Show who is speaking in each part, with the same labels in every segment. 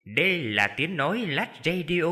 Speaker 1: Đây là tiếng nói Lách Radio.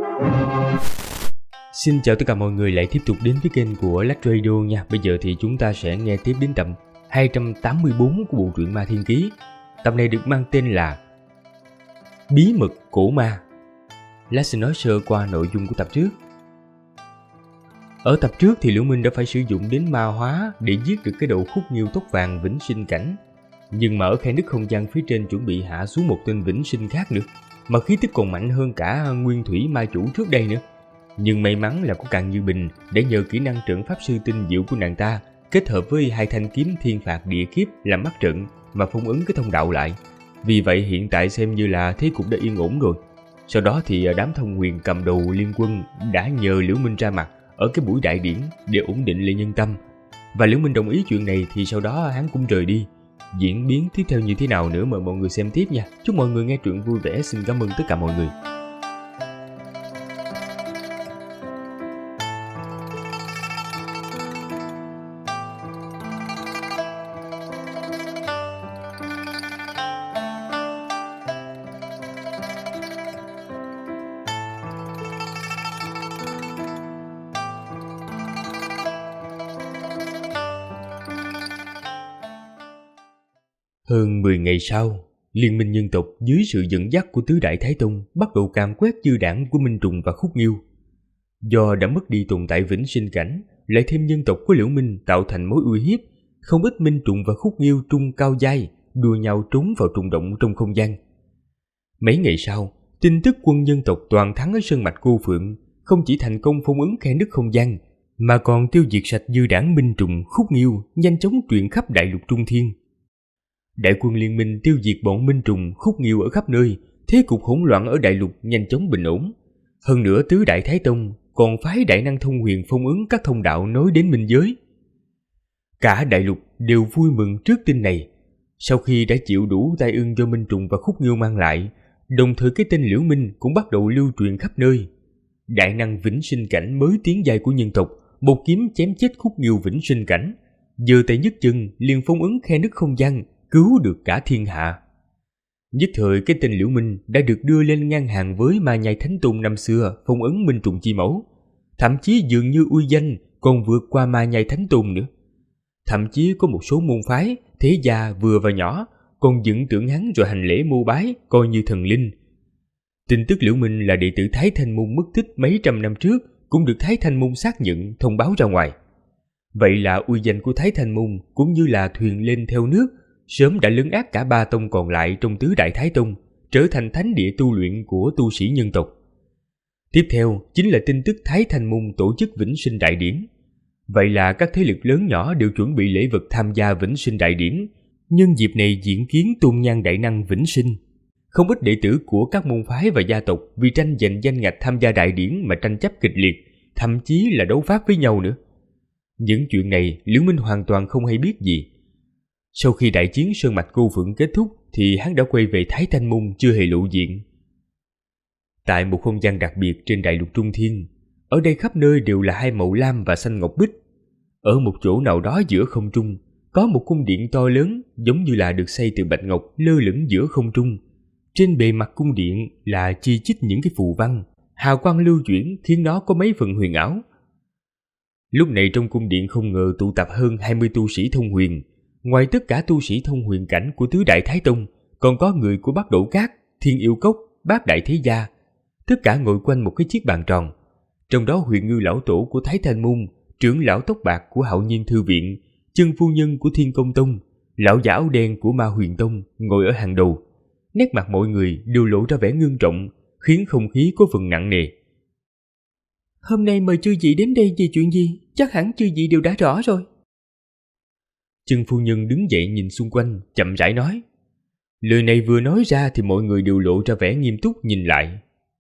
Speaker 2: Xin chào tất cả mọi người lại tiếp tục đến với kênh của Lách Radio nha. Bây giờ thì chúng ta sẽ nghe tiếp đến tập 284 của bộ truyện Ma Thiên Ký. Tập này được mang tên là Bí mật cổ ma. Lách sẽ nói sơ qua nội dung của tập trước. Ở tập trước thì Liễu Minh đã phải sử dụng đến ma hóa để giết được cái đầu khúc nghiêu tóc vàng vĩnh sinh cảnh. Nhưng mà ở khe nứt không gian phía trên chuẩn bị hạ xuống một tên vĩnh sinh khác nữa, mà khí tức còn mạnh hơn cả nguyên thủy ma chủ trước đây nữa. Nhưng may mắn là có Càng Như Bình để nhờ kỹ năng trận pháp sư tinh diệu của nàng ta kết hợp với hai thanh kiếm thiên phạt địa kiếp làm mắt trận mà phong ấn cái thông đạo lại. Vì vậy hiện tại xem như là thế cục đã yên ổn rồi. Sau đó thì đám thông huyền cầm đầu liên quân đã nhờ Liễu Minh ra mặt ở cái buổi đại điển để ổn định lại nhân tâm. Và Liễu Minh đồng ý chuyện này thì sau đó hắn cũng rời đi. Diễn biến tiếp theo như thế nào nữa mời mọi người xem tiếp nha. Chúc mọi người nghe truyện vui vẻ. Xin cảm ơn tất cả mọi người. Hơn 10 ngày sau, Liên minh nhân tộc dưới sự dẫn dắt của Tứ Đại Thái Tông bắt đầu càn quét dư đảng của Minh Trùng và Khúc Nghiêu. Do đã mất đi tồn tại vĩnh sinh cảnh, lại thêm nhân tộc của Liễu Minh tạo thành mối uy hiếp, không ít Minh Trùng và Khúc Nghiêu trung cao giai đua nhau trốn vào trùng động trong không gian. Mấy ngày sau, tin tức quân nhân tộc toàn thắng ở Sơn Mạch Cô Phượng không chỉ thành công phong ấn khe nứt không gian, mà còn tiêu diệt sạch dư đảng Minh Trùng, Khúc Nghiêu, nhanh chóng truyền khắp đại lục Trung Thiên. Đại quân liên minh tiêu diệt bọn Minh Trùng, Khúc Nghiêu ở khắp nơi, thế cục hỗn loạn ở đại lục nhanh chóng bình ổn. Hơn nữa Tứ Đại Thái Tông còn phái đại năng thông huyền phong ấn các thông đạo nối đến minh giới. Cả đại lục đều vui mừng trước tin này. Sau khi đã chịu đủ tai ương do Minh Trùng và Khúc Nghiêu mang lại, đồng thời cái tên Liễu Minh cũng bắt đầu lưu truyền khắp nơi. Đại năng vĩnh sinh cảnh mới tiến giai của nhân tộc, một kiếm chém chết Khúc Nghiêu vĩnh sinh cảnh, giơ tay nhấc chân liền phong ấn khe nứt không gian, cứu được cả thiên hạ. Nhất thời cái tên Liễu Minh đã được đưa lên ngang hàng với Ma Nhai Thánh Tôn năm xưa phong ấn Minh Trùng chi mẫu, thậm chí dường như uy danh còn vượt qua Ma Nhai Thánh Tôn nữa. Thậm chí có một số môn phái thế gia vừa và nhỏ còn dựng tượng hắn rồi hành lễ mô bái coi như thần linh. Tin tức Liễu Minh là đệ tử Thái Thanh Môn mất tích mấy trăm năm trước cũng được Thái Thanh Môn xác nhận thông báo ra ngoài. Vậy là uy danh của Thái Thanh Môn cũng như là thuyền lên theo nước, sớm đã lấn át cả ba tông còn lại trong Tứ Đại Thái Tông, trở thành thánh địa tu luyện của tu sĩ nhân tộc. Tiếp theo chính là tin tức Thái Thanh Môn tổ chức vĩnh sinh đại điển. Vậy là các thế lực lớn nhỏ đều chuẩn bị lễ vật tham gia vĩnh sinh đại điển, nhân dịp này diễn kiến tôn nhan đại năng vĩnh sinh. Không ít đệ tử của các môn phái và gia tộc vì tranh giành danh ngạch tham gia đại điển mà tranh chấp kịch liệt, thậm chí là đấu pháp với nhau nữa. Những chuyện này Liễu Minh hoàn toàn không hay biết gì. Sau khi đại chiến Sơn Mạch Cô Phượng kết thúc thì hắn đã quay về Thái Thanh Môn chưa hề lộ diện. Tại một không gian đặc biệt trên đại lục Trung Thiên, ở đây khắp nơi đều là hai màu lam và xanh ngọc bích. Ở một chỗ nào đó giữa không trung có một cung điện to lớn giống như là được xây từ bạch ngọc lơ lửng giữa không trung. Trên bề mặt cung điện là chi chít những cái phù văn, hào quang lưu chuyển khiến nó có mấy phần huyền ảo. Lúc này trong cung điện không ngờ tụ tập hơn 20 tu sĩ thông huyền. Ngoài tất cả tu sĩ thông huyền cảnh của Tứ Đại Thái Tông, còn có người của Bắc Đổ Cát, Thiên Yêu Cốc, Bát Đại Thế Gia. Tất cả ngồi quanh một cái chiếc bàn tròn. Trong đó Huyền Ngư lão tổ của Thái Thanh Môn, trưởng lão tóc bạc của Hạo Nhiên Thư Viện, chân phu nhân của Thiên Công Tông, lão giả áo đen của Ma Huyền Tông ngồi ở hàng đầu. Nét mặt mọi người đều lộ ra vẻ ngưng trọng, khiến không khí có phần nặng nề.
Speaker 3: Hôm nay mời chư vị đến đây vì chuyện gì? Chắc hẳn chư vị đều đã rõ rồi.
Speaker 2: Chân phu nhân đứng dậy nhìn xung quanh, chậm rãi nói. Lời này vừa nói ra thì mọi người đều lộ ra vẻ nghiêm túc nhìn lại.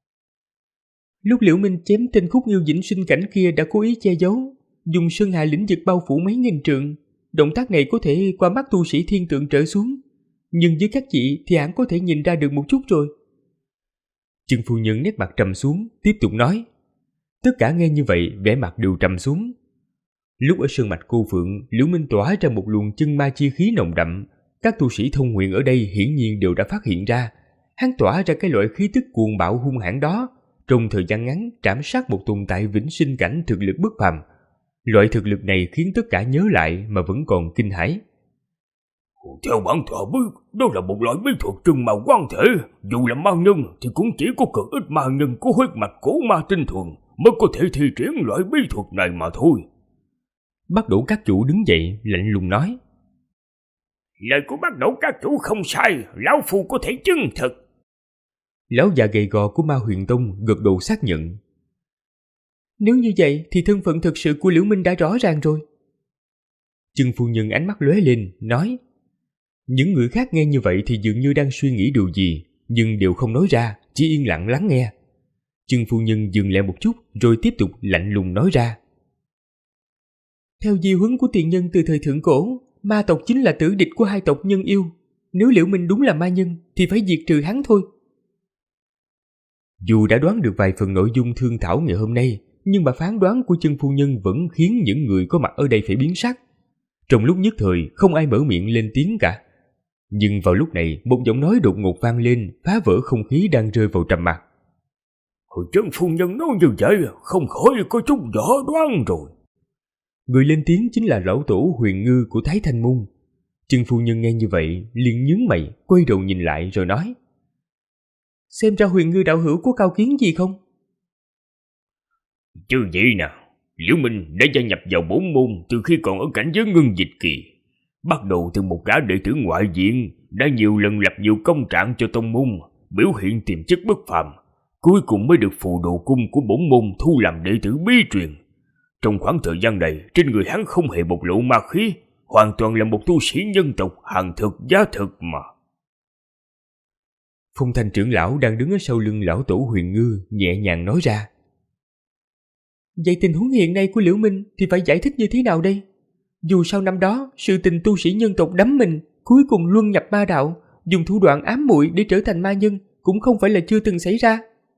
Speaker 3: Lúc Liễu Minh chém tên Khúc Nghiêu vĩnh sinh cảnh kia đã cố ý che giấu, dùng sơn hà lĩnh vực bao phủ mấy nghìn trượng. Động tác này có thể qua mắt tu sĩ thiên tượng trở xuống, nhưng với các chị thì hẳn có thể nhìn ra được một chút rồi.
Speaker 2: Chân phu nhân nét mặt trầm xuống, tiếp tục nói. Tất cả nghe như vậy vẻ mặt đều trầm xuống. Lúc ở Sơn Mạch Cô Phượng, Liễu Minh tỏa ra một luồng chân ma chi khí nồng đậm. Các tu sĩ thông huyền ở đây hiển nhiên đều đã phát hiện ra, hắn tỏa ra cái loại khí tức cuồng bạo hung hãn đó, trong thời gian ngắn trảm sát một tồn tại vĩnh sinh cảnh thực lực bất phàm. Loại thực lực này khiến tất cả nhớ lại mà vẫn còn kinh hãi.
Speaker 4: Theo bản tọa biết, đó là một loại bí thuật trừng màu quan thể. Dù là ma nhân thì cũng chỉ có cực ít ma nhân có huyết mạch cổ ma tinh thuần mới có thể thi triển loại bí thuật này mà thôi.
Speaker 2: Bắt Đổ Các Chủ đứng dậy lạnh lùng nói.
Speaker 4: Lời của Bắt Đổ Các Chủ không sai, lão phu có thể chứng thực.
Speaker 2: Lão già gầy gò của Ma Huyền Tông gật đầu xác nhận.
Speaker 3: Nếu như vậy thì thân phận thực sự của Liễu Minh đã rõ ràng rồi.
Speaker 2: Chân phu nhân ánh mắt lóe lên, nói. Những người khác nghe như vậy thì dường như đang suy nghĩ điều gì, nhưng đều không nói ra, chỉ yên lặng lắng nghe. Chân phu nhân dừng lại một chút rồi tiếp tục lạnh lùng nói ra.
Speaker 3: Theo di huấn của tiền nhân từ thời thượng cổ, ma tộc chính là tử địch của hai tộc nhân yêu. Nếu Liễu Minh đúng là ma nhân thì phải diệt trừ hắn thôi.
Speaker 2: Dù đã đoán được vài phần nội dung thương thảo ngày hôm nay, nhưng mà phán đoán của chân phu nhân vẫn khiến những người có mặt ở đây phải biến sắc. Trong lúc nhất thời không ai mở miệng lên tiếng cả. Nhưng vào lúc này một giọng nói đột ngột vang lên, phá vỡ không khí đang rơi vào trầm mặc.
Speaker 4: Hồi chân phu nhân nói như vậy không khỏi có chút võ đoán rồi.
Speaker 2: Người lên tiếng chính là lão tổ Huyền Ngư của Thái Thanh Môn. Chân phu nhân nghe như vậy liền nhướng mày, quay đầu nhìn lại rồi nói.
Speaker 3: Xem ra Huyền Ngư đạo hữu có cao kiến gì không?
Speaker 4: Chứ gì nào, Liễu Minh đã gia nhập vào bổn môn từ khi còn ở cảnh giới ngưng dịch kỳ. Bắt đầu từ một gã đệ tử ngoại viện, đã nhiều lần lập nhiều công trạng cho tông môn, biểu hiện tiềm chất bất phàm, cuối cùng mới được phù đồ cung của bổn môn thu làm đệ tử bí truyền. Trong khoảng thời gian này, trên người hắn không hề bộc lộ ma khí, hoàn toàn là một tu sĩ nhân tộc hàng thực giá thực mà.
Speaker 2: Phong Thanh trưởng lão đang đứng ở sau lưng lão tổ Huyền Ngư nhẹ nhàng nói ra.
Speaker 3: Vậy tình huống hiện nay của Liễu Minh thì phải giải thích như thế nào đây? Dù sau năm đó, sự tình tu sĩ nhân tộc đắm mình, cuối cùng luân nhập ma đạo, dùng thủ đoạn ám muội để trở thành ma nhân cũng không phải là chưa từng xảy ra.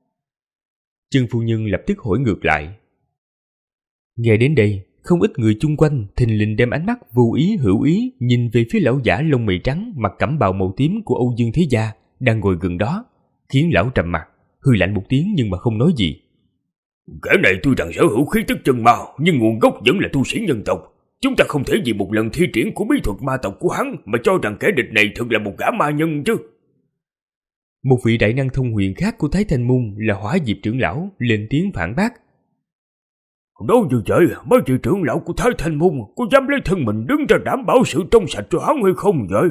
Speaker 2: Chân phu nhân lập tức hỏi ngược lại. Nghe đến đây, không ít người chung quanh thình lình đem ánh mắt vô ý hữu ý nhìn về phía lão giả lông mày trắng mặc cẩm bào màu tím của Âu Dương Thế Gia đang ngồi gần đó, khiến lão trầm mặt, hừ lạnh một tiếng nhưng mà không nói gì.
Speaker 4: Kẻ này tuy rằng sở hữu khí tức chân ma, nhưng nguồn gốc vẫn là tu sĩ nhân tộc. Chúng ta không thể vì một lần thi triển của bí thuật ma tộc của hắn mà cho rằng kẻ địch này thực là một gã ma nhân chứ.
Speaker 2: Một vị đại năng thông huyền khác của Thái Thanh Môn là Hỏa Diệp trưởng lão lên tiếng phản bác.
Speaker 4: Nói như vậy, mấy vị trưởng lão của Thái Thanh Môn có dám lấy thân mình đứng ra đảm bảo sự trong sạch cho hắn hay không vậy?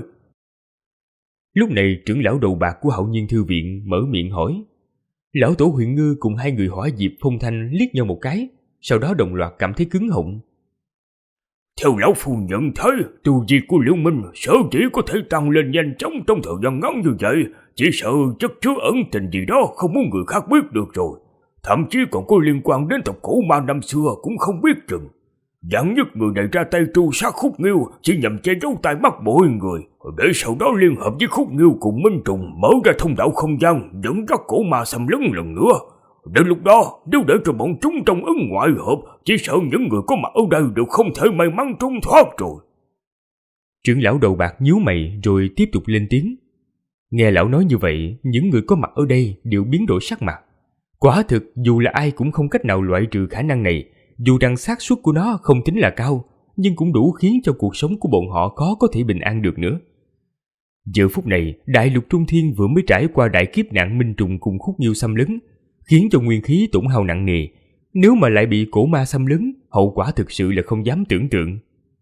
Speaker 2: Lúc này trưởng lão đầu bạc của Hậu Nhiên Thư Viện mở miệng hỏi. Lão tổ Huyền Ngư cùng hai người Hỏa Diệp Phong Thanh liếc nhau một cái, sau đó đồng loạt cảm thấy cứng họng.
Speaker 4: Theo lão phu nhận thấy, tu vi của Liễu Minh sở dĩ có thể tăng lên nhanh chóng trong thời gian ngắn như vậy, chỉ sợ chất chứa ẩn tình gì đó không muốn người khác biết được rồi. Thậm chí còn có liên quan đến tộc cổ ma năm xưa cũng không biết chừng. Dạng nhất người này ra tay tru sát Khúc Nghiêu chỉ nhằm che giấu tai mắt mọi người, để sau đó liên hợp với Khúc Nghiêu cùng Minh Trùng mở ra thông đạo không gian dẫn dắt cổ ma xâm lấn lần nữa. Đến lúc đó, nếu để cho bọn chúng trong ấn ngoại hợp, chỉ sợ những người có mặt ở đây đều không thể may mắn trốn thoát rồi.
Speaker 2: Trưởng lão đầu bạc nhíu mày rồi tiếp tục lên tiếng. Nghe lão nói như vậy, những người có mặt ở đây đều biến đổi sắc mặt. Quả thực, dù là ai cũng không cách nào loại trừ khả năng này, dù rằng xác suất của nó không tính là cao, nhưng cũng đủ khiến cho cuộc sống của bọn họ khó có thể bình an được nữa. Giờ phút này, đại lục Trung Thiên vừa mới trải qua đại kiếp nạn Minh Trùng cùng Khúc Nghiêu xâm lấn, khiến cho nguyên khí tổn hao nặng nề. Nếu mà lại bị cổ ma xâm lấn, hậu quả thực sự là không dám tưởng tượng.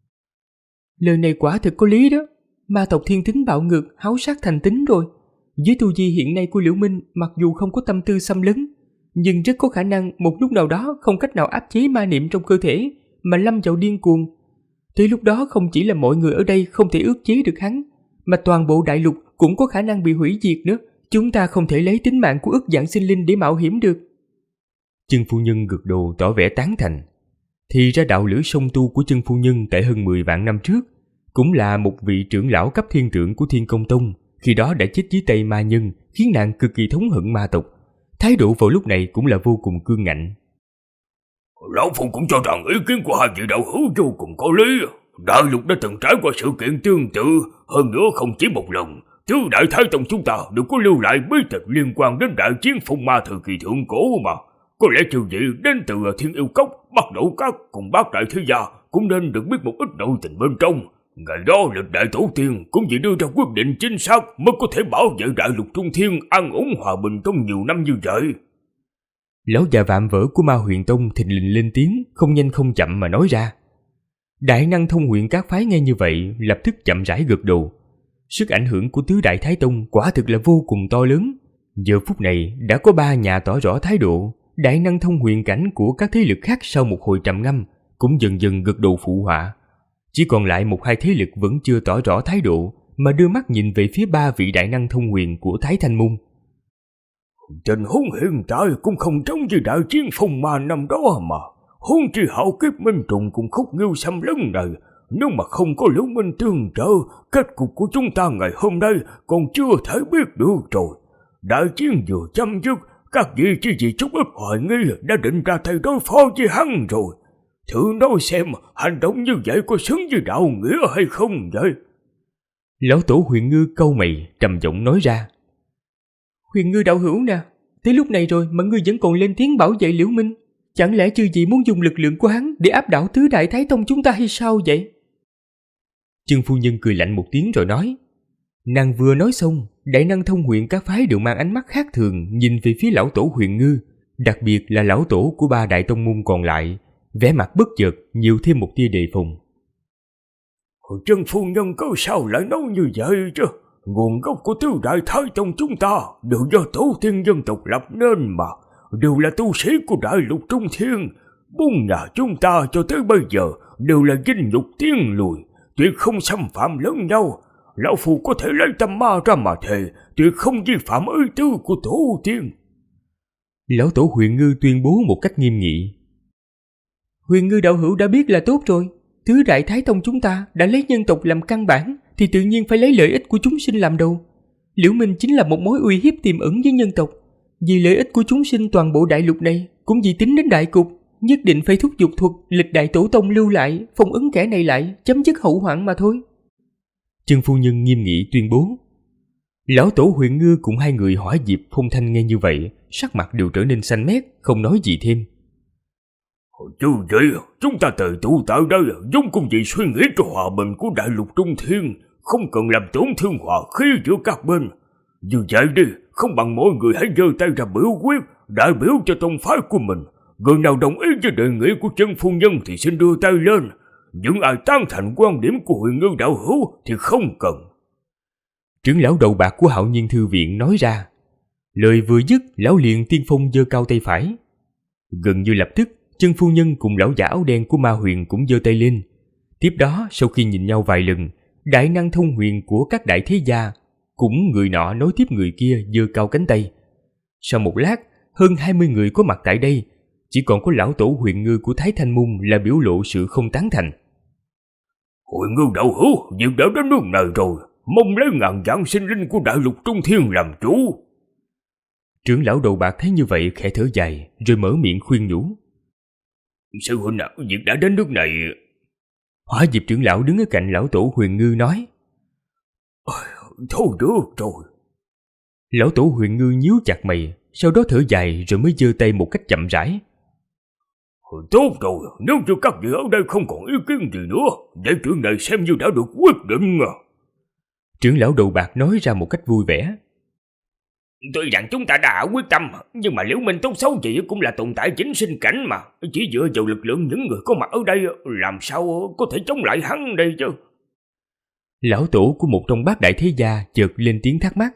Speaker 3: Lời này quả thực có lý đó. Ma tộc thiên tính bạo ngược, háo sát thành tính rồi. Với tu vi hiện nay của Liễu Minh, mặc dù không có tâm tư xâm lấn, nhưng rất có khả năng một lúc nào đó không cách nào áp chế ma niệm trong cơ thể mà lâm vào điên cuồng. Tới lúc đó không chỉ là mọi người ở đây không thể ức chế được hắn, mà toàn bộ đại lục cũng có khả năng bị hủy diệt nữa. Chúng ta không thể lấy tính mạng của ức dạng sinh linh để mạo hiểm được.
Speaker 2: Chân phu nhân gật đầu tỏ vẻ tán thành. Thì ra đạo lữ song tu của chân phu nhân tại hơn 10 vạn năm trước cũng là một vị trưởng lão cấp thiên tượng của Thiên Công Tông, khi đó đã chết dưới tay ma nhân, khiến nàng cực kỳ thống hận ma tộc. Thái độ vào lúc này cũng là vô cùng cương ngạnh.
Speaker 4: Lão phu cũng cho rằng ý kiến của hai vị đạo hữu vô cùng có lý. Đại lục đã từng trải qua sự kiện tương tự, hơn nữa không chỉ một lần. Tứ đại thái tông chúng ta đều có lưu lại bí tịch liên quan đến đại chiến phong ma thời kỳ thượng cổ mà. Có lẽ chư vị đến từ Thiên Yêu Cốc, Bắc Đổ Các cùng Bát Đại Thế Gia cũng nên được biết một ít nội tình bên trong. Ngày đó lịch đại tổ tiên cũng chỉ đưa ra quyết định chính xác mới có thể bảo vệ đại lục Trung Thiên an ổn hòa bình trong nhiều năm như vậy.
Speaker 2: Lão già vạm vỡ của Ma Huyền Tông thình lình lên tiếng, không nhanh không chậm mà nói ra. Đại năng thông huyền các phái nghe như vậy lập tức chậm rãi gật đầu. Sức ảnh hưởng của tứ đại thái tông quả thực là vô cùng to lớn. Giờ phút này đã có 3 nhà tỏ rõ thái độ. Đại năng thông huyền cảnh của các thế lực khác sau một hồi trầm ngâm cũng dần dần gật đầu phụ họa. Chỉ còn lại 1-2 thế lực vẫn chưa tỏ rõ thái độ mà đưa mắt nhìn về phía 3 vị đại năng thông huyền của Thái Thanh Môn.
Speaker 4: Tình huống hiện tại cũng không giống như đại chiến phong ma năm đó mà. Huống chi hạo kiếp Minh Trùng cùng Khúc Nghiêu xâm lấn này, nếu mà không có Liễu Minh tương trợ, kết cục của chúng ta ngày hôm nay còn chưa thể biết được rồi. Đại chiến vừa chấm dứt, các vị chỉ vì chút ít hoài nghi đã định ra tay đối phó với hắn rồi. Thử nói xem hành động như vậy có xứng với đạo nghĩa hay không vậy?
Speaker 2: Lão tổ Huyền Ngư cau mày trầm giọng nói ra.
Speaker 3: Huyền Ngư đạo hữu nè, tới lúc này rồi mà ngươi vẫn còn lên tiếng bảo vệ Liễu Minh. Chẳng lẽ chư vị muốn dùng lực lượng của hắn để áp đảo tứ đại thái tông chúng ta hay sao vậy?
Speaker 2: Trương phu nhân cười lạnh một tiếng rồi nói. Nàng vừa nói xong, đại năng thông huyền các phái đều mang ánh mắt khác thường nhìn về phía lão tổ Huyền Ngư, đặc biệt là lão tổ của 3 đại tông môn còn lại, vẻ mặt bất chợt nhiều thêm một tia đề phòng.
Speaker 4: Trương phu nhân có sao lại nói như vậy chứ? Nguồn gốc của tứ đại thái tông chúng ta đều do tổ tiên dân tộc lập nên mà, đều là tu sĩ của đại lục Trung Thiên. 4 nhà chúng ta cho tới bây giờ đều là vinh nhục tiên lùi, tuyệt không xâm phạm lẫn nhau. Lão phu có thể lấy tâm ma ra mà thề, tuyệt không vi phạm ý tứ của tổ tiên.
Speaker 2: Lão tổ Huyền Ngư tuyên bố một cách nghiêm nghị.
Speaker 3: Huyền Ngư đạo hữu đã biết là tốt rồi. Tứ đại thái tông chúng ta đã lấy nhân tộc làm căn bản thì tự nhiên phải lấy lợi ích của chúng sinh làm đầu. Liễu Minh chính là một mối uy hiếp tiềm ẩn với nhân tộc. Vì lợi ích của chúng sinh toàn bộ đại lục này, cũng vì tính đến đại cục, nhất định phải thúc giục thuật lịch đại tổ tông lưu lại, phong ấn kẻ này lại, chấm dứt hậu hoạn mà thôi.
Speaker 2: Trương phu nhân nghiêm nghị tuyên bố. Lão tổ Huyền Ngư cùng 2 người Hỏa Diệp Phong Thanh nghe như vậy, sắc mặt đều trở nên xanh mét, không nói gì thêm.
Speaker 4: Chứ vậy, chúng ta tề tụ tại đây giống cùng vì suy nghĩ cho hòa bình của đại lục Trung Thiên, không cần làm tổn thương hòa khí giữa các bên. Như vậy đi, không bằng mỗi người hãy giơ tay ra biểu quyết, đại biểu cho tông phái của mình. Người nào đồng ý với đề nghị của Trương phu nhân thì xin đưa tay lên. Những ai tán thành quan điểm của Huyền Ngư đạo hữu thì không cần.
Speaker 2: Trưởng lão đầu bạc của Hạo Nhiên Thư Viện nói ra. Lời vừa dứt, lão liền tiên phong giơ cao tay phải. Gần như lập tức, Trương phu nhân cùng lão giả áo đen của Ma Huyền cũng giơ tay lên. Tiếp đó, sau khi nhìn nhau vài lần, đại năng thông huyền của các đại thế gia cũng người nọ nối tiếp người kia giơ cao cánh tay. Sau một lát, hơn 20 người có mặt tại đây, chỉ còn có lão tổ Huyền Ngư của Thái Thanh Môn là biểu lộ sự không tán thành.
Speaker 4: Huyền Ngư đạo hữu, việc đã đến nước này rồi, mong lấy ngàn vạn sinh linh của đại lục Trung Thiên làm chủ.
Speaker 2: Trưởng lão đầu bạc thấy như vậy khẽ thở dài, rồi mở miệng khuyên nhủ.
Speaker 4: Sư huynh ạ, việc đã đến nước này.
Speaker 2: Hỏa Diệp trưởng lão đứng ở cạnh lão tổ Huyền Ngư nói.
Speaker 4: Thôi được rồi.
Speaker 2: Lão tổ Huyền Ngư nhíu chặt mày, sau đó thở dài rồi mới giơ tay một cách chậm rãi.
Speaker 4: Tốt rồi, nếu như các vị ở đây không còn ý kiến gì nữa, để chuyện này xem như đã được quyết định.
Speaker 2: Trưởng lão đầu bạc nói ra một cách vui vẻ.
Speaker 1: Tuy rằng chúng ta đã quyết tâm, nhưng mà Liễu Minh tốt xấu gì cũng là tồn tại chính sinh cảnh mà. Chỉ dựa vào lực lượng những người có mặt ở đây, làm sao có thể chống lại hắn đây chứ?
Speaker 2: Lão tổ của một trong 3 đại thế gia chợt lên tiếng thắc mắc.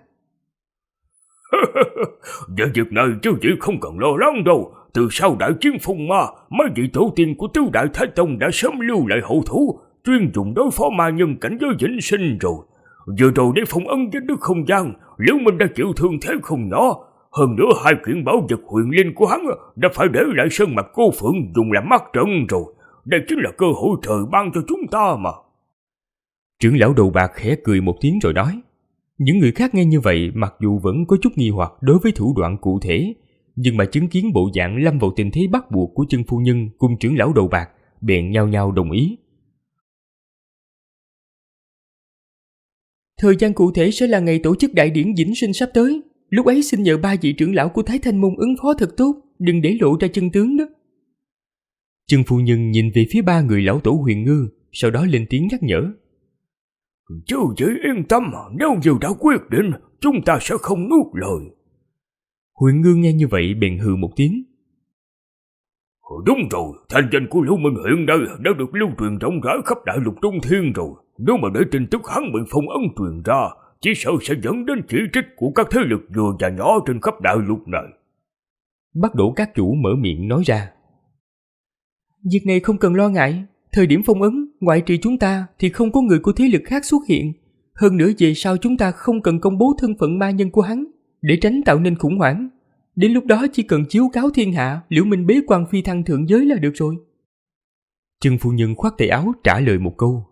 Speaker 4: Về việc này chứ chỉ không cần lo lắng đâu. Từ sau đại chiến phong ma, mấy vị tổ tiên của tứ đại thái tông đã sớm lưu lại hậu thủ, chuyên dùng đối phó ma nhân cảnh giới vĩnh sinh rồi. Vừa rồi để phong ấn với nước không gian, Liễu Minh đã chịu thương thế không nhỏ. Hơn nữa 2 kiện bảo vật huyền linh của hắn đã phải để lại sơn mạch cô phượng dùng làm mắt trận rồi. Đây chính là cơ hội trời ban cho chúng ta mà.
Speaker 2: Trưởng lão đầu bạc khẽ cười một tiếng rồi nói. Những người khác nghe như vậy mặc dù vẫn có chút nghi hoặc đối với thủ đoạn cụ thể, nhưng mà chứng kiến bộ dạng lâm vào tình thế bắt buộc của Trương phu nhân cùng trưởng lão đầu bạc, bèn nhao nhao đồng ý.
Speaker 3: Thời gian cụ thể sẽ là ngày tổ chức đại điển vĩnh sinh sắp tới. Lúc ấy xin nhờ 3 vị trưởng lão của Thái Thanh Môn ứng phó thật tốt, đừng để lộ ra chân tướng đó.
Speaker 2: Trần phu nhân nhìn về phía 3 người lão tổ Huyền Ngư, sau đó lên tiếng nhắc nhở.
Speaker 4: Chứ dễ yên tâm, nếu như đã quyết định, chúng ta sẽ không nuốt lời.
Speaker 2: Huyền Ngư nghe như vậy bèn hừ một tiếng.
Speaker 4: Đúng rồi, thanh danh của Lưu Minh hiện nay đã được lưu truyền rộng rãi khắp đại lục Trung Thiên rồi. Nếu mà để tin tức hắn bị phong ấn truyền ra, chỉ sợ sẽ dẫn đến chỉ trích của các thế lực vừa và nhỏ trên khắp đại lục này.
Speaker 2: Bắt Đỗ các chủ mở miệng nói ra.
Speaker 3: Việc này không cần lo ngại. Thời điểm phong ấn, ngoại trừ chúng ta thì không có người của thế lực khác xuất hiện. Hơn nữa về sau chúng ta không cần công bố thân phận ma nhân của hắn, để tránh tạo nên khủng hoảng. Đến lúc đó chỉ cần chiếu cáo thiên hạ, Liễu Minh bế quan phi thăng thượng giới là được rồi.
Speaker 2: Trần phu nhân khoát tay áo trả lời một câu.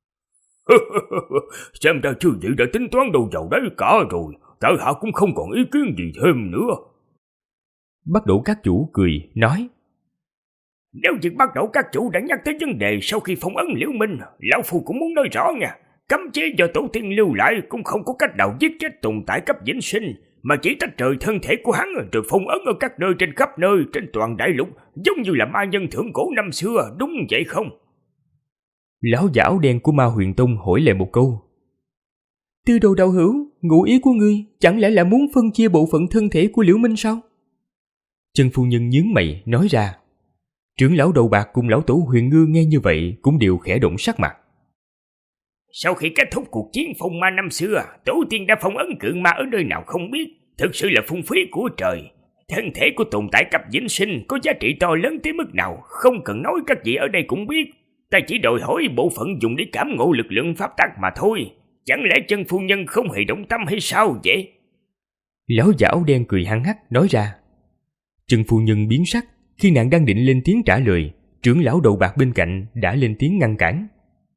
Speaker 4: Xem ra chư vị đã tính toán đâu vào đấy cả rồi, tại hạ cũng không còn ý kiến gì thêm nữa.
Speaker 2: Bắt Đỗ các chủ cười, nói.
Speaker 1: Nếu việc bắt đầu các chủ đã nhắc tới vấn đề sau khi phong ấn Liễu Minh, lão phu cũng muốn nói rõ nha. Cấm chế do tổ tiên lưu lại cũng không có cách nào giết chết tồn tại cấp vĩnh sinh, mà chỉ tách rời thân thể của hắn rồi phong ấn ở các nơi trên khắp nơi trên toàn đại lục, giống như là ma nhân thượng cổ năm xưa, đúng vậy không?
Speaker 2: Lão giả áo đen của Ma Huyền Tông hỏi lại một câu.
Speaker 3: Tư đồ đạo hữu, ngụ ý của ngươi chẳng lẽ là muốn phân chia bộ phận thân thể của Liễu Minh sao?
Speaker 2: Trần phu nhân nhướng mày nói ra. Trưởng lão đầu bạc cùng lão tổ Huyền Ngư nghe như vậy cũng đều khẽ động sắc mặt.
Speaker 1: Sau khi kết thúc cuộc chiến phong ma năm xưa, tổ tiên đã phong ấn cự ma ở nơi nào không biết, thực sự là phung phí của trời. Thân thể của tồn tại cấp vĩnh sinh có giá trị to lớn tới mức nào, không cần nói các vị ở đây cũng biết. Ta chỉ đòi hỏi bộ phận dùng để cảm ngộ lực lượng pháp tắc mà thôi. Chẳng lẽ Trần phu nhân không hề động tâm hay sao vậy?
Speaker 2: Lão giả áo đen cười hăng hắc nói ra. Trần phu nhân biến sắc, khi nàng đang định lên tiếng trả lời, trưởng lão đầu bạc bên cạnh đã lên tiếng ngăn cản.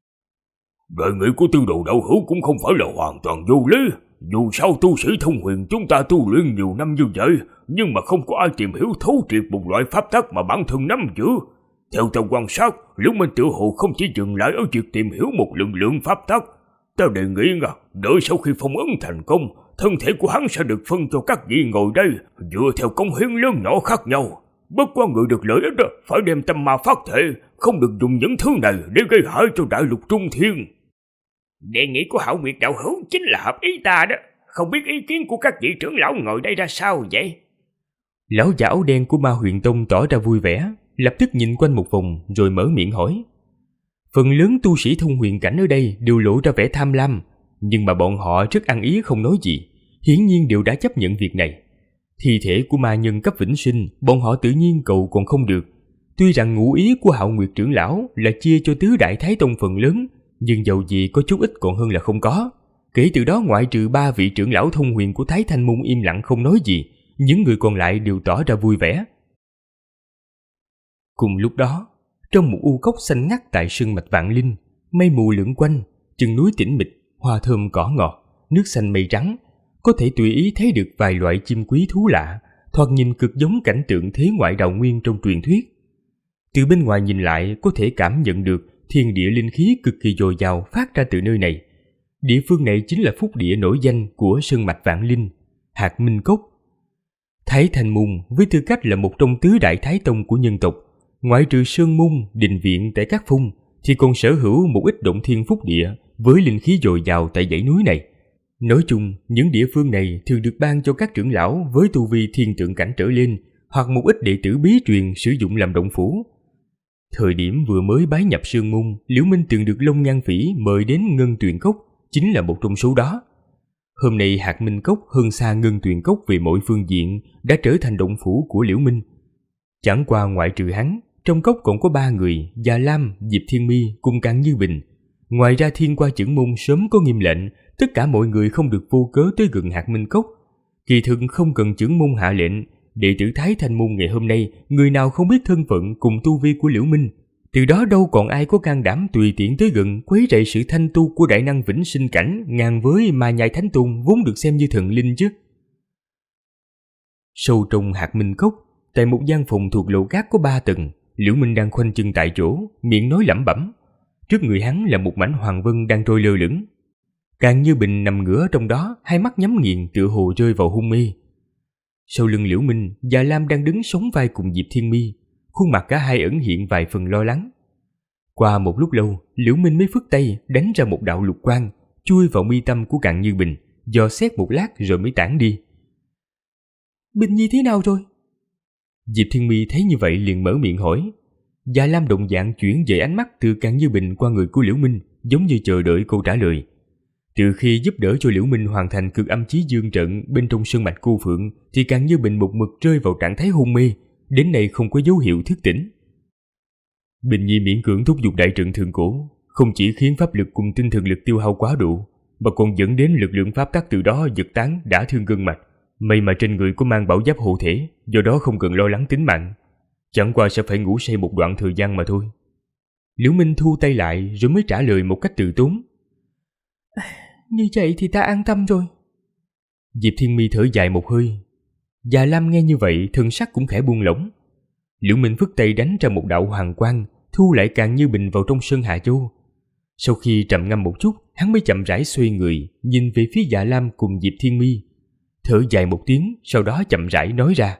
Speaker 4: Đề nghị của tư đồ đạo hữu cũng không phải là hoàn toàn vô lý. Dù sao tu sĩ thông huyền chúng ta tu luyện nhiều năm như vậy, nhưng mà không có ai tìm hiểu thấu triệt một loại pháp tắc mà bản thân nắm giữ. Theo ta quan sát, Liễu Minh tự hồ không chỉ dừng lại ở việc tìm hiểu một lượng pháp tắc. Ta đề nghị đợi sau khi phong ấn thành công, thân thể của hắn sẽ được phân cho các vị ngồi đây, dựa theo công hiến lớn nhỏ khác nhau. Bất quá người được lợi ích phải đem tâm ma phát thể, không được dùng những thứ này để gây hại cho đại lục Trung Thiên.
Speaker 1: Đề nghị của Hạo Nguyệt đạo hữu chính là hợp ý ta đó. Không biết ý kiến của các vị trưởng lão ngồi đây ra sao vậy?
Speaker 2: Lão giả áo đen của Ma Huyền Tông tỏ ra vui vẻ, lập tức nhìn quanh một vòng rồi mở miệng hỏi. Phần lớn tu sĩ thông huyền cảnh ở đây đều lộ ra vẻ tham lam, nhưng mà bọn họ rất ăn ý không nói gì, hiển nhiên đều đã chấp nhận việc này. Thi thể của ma nhân cấp vĩnh sinh, bọn họ tự nhiên cầu còn không được. Tuy rằng ngụ ý của Hạo Nguyệt trưởng lão là chia cho tứ đại Thái Tông phần lớn, nhưng dầu gì có chút ít còn hơn là không có. Kể từ đó ngoại trừ 3 vị trưởng lão thông huyền của Thái Thanh Môn im lặng không nói gì, những người còn lại đều tỏ ra vui vẻ. Cùng lúc đó, trong một u cốc xanh ngắt tại sơn mạch Vạn Linh, mây mù lượn quanh, chân núi tĩnh mịch, hoa thơm cỏ ngọt, nước xanh mây trắng, có thể tùy ý thấy được vài loại chim quý thú lạ, thoạt nhìn cực giống cảnh tượng thế ngoại đào nguyên trong truyền thuyết. Từ bên ngoài nhìn lại có thể cảm nhận được thiên địa linh khí cực kỳ dồi dào phát ra từ nơi này. Địa phương này chính là phúc địa nổi danh của sơn mạch Vạn Linh, Hạt Minh Cốc. Thái Thanh Môn với tư cách là một trong tứ đại thái tông của nhân tộc, ngoại trừ sơn môn, đình viện tại các phung, thì còn sở hữu một ít động thiên phúc địa với linh khí dồi dào tại dãy núi này. Nói chung, những địa phương này thường được ban cho các trưởng lão với tu vi thiên tượng cảnh trở lên, hoặc một ít đệ tử bí truyền sử dụng làm động phủ. Thời điểm vừa mới bái nhập sơn môn, Liễu Minh từng được Long Nhan Phỉ mời đến Ngân Tuyền Cốc, chính là một trong số đó. Hôm nay Hạt Minh Cốc hơn xa Ngân Tuyền Cốc về mọi phương diện, đã trở thành động phủ của Liễu Minh. Chẳng qua ngoại trừ hắn, trong cốc còn có 3 người, Già Lam, Diệp Thiên Mi cùng Càn Như Bình. Ngoài ra Thiên Qua Chưởng Môn sớm có nghiêm lệnh, tất cả mọi người không được vô cớ tới gần Hạt Minh Cốc. Kỳ thực không cần chưởng môn hạ lệnh, đệ tử Thái Thanh Môn ngày hôm nay, người nào không biết thân phận cùng tu vi của Liễu Minh, từ đó đâu còn ai có can đảm tùy tiện tới gần quấy rầy sự thanh tu của đại năng vĩnh sinh cảnh ngang với Ma Nhai Thánh Tôn vốn được xem như thần linh chứ. Sâu trong Hạt Minh Cốc, tại một gian phòng thuộc lầu cát có 3 tầng, Liễu Minh đang khoanh chân tại chỗ, miệng nói lẩm bẩm. Trước người hắn là một mảnh hoàng vân đang trôi lơ lửng. Càng Như Bình nằm ngửa trong đó, hai mắt nhắm nghiền tựa hồ rơi vào hôn mê. Sau lưng Liễu Minh, Già Lam đang đứng sóng vai cùng Diệp Thiên Mi, khuôn mặt cả hai ẩn hiện vài phần lo lắng. Qua một lúc lâu, Liễu Minh mới phất tay đánh ra một đạo lục quang, chui vào mi tâm của Càng Như Bình, dò xét một lát rồi mới tản đi.
Speaker 3: Bình Nhi thế nào rồi?
Speaker 2: Diệp Thiên Mi thấy như vậy liền mở miệng hỏi. Già Lam đồng dạng chuyển về ánh mắt từ Càng Như Bình qua người của Liễu Minh, giống như chờ đợi câu trả lời. Từ khi giúp đỡ cho Liễu Minh hoàn thành cực âm chí dương trận bên trong sơn mạch cô Phượng, thì Càng Như Bình một mực rơi vào trạng thái hôn mê, đến nay không có dấu hiệu thức tỉnh. Bình Nhi miễn cưỡng thúc giục đại trận thượng cổ, không chỉ khiến pháp lực cùng tinh thần lực tiêu hao quá độ, mà còn dẫn đến lực lượng pháp tắc từ đó giật tán đả thương gân mạch. May mà trên người có mang bảo giáp hộ thể, do đó không cần lo lắng tính mạng. Chẳng qua sẽ phải ngủ say một đoạn thời gian mà thôi. Liễu Minh thu tay lại rồi mới trả lời một cách từ tốn.
Speaker 3: Như vậy thì ta an tâm rồi.
Speaker 2: Diệp Thiên Mi thở dài một hơi. Già Lam nghe như vậy, thân sắc cũng khẽ buông lỏng. Liễu Minh phất tay đánh ra một đạo hoàng quang, thu lại Càng Như Bình vào trong Sơn Hà Châu. Sau khi trầm ngâm một chút, hắn mới chậm rãi xoay người, nhìn về phía Dạ Lam cùng Diệp Thiên Mi, thở dài một tiếng, sau đó chậm rãi nói ra.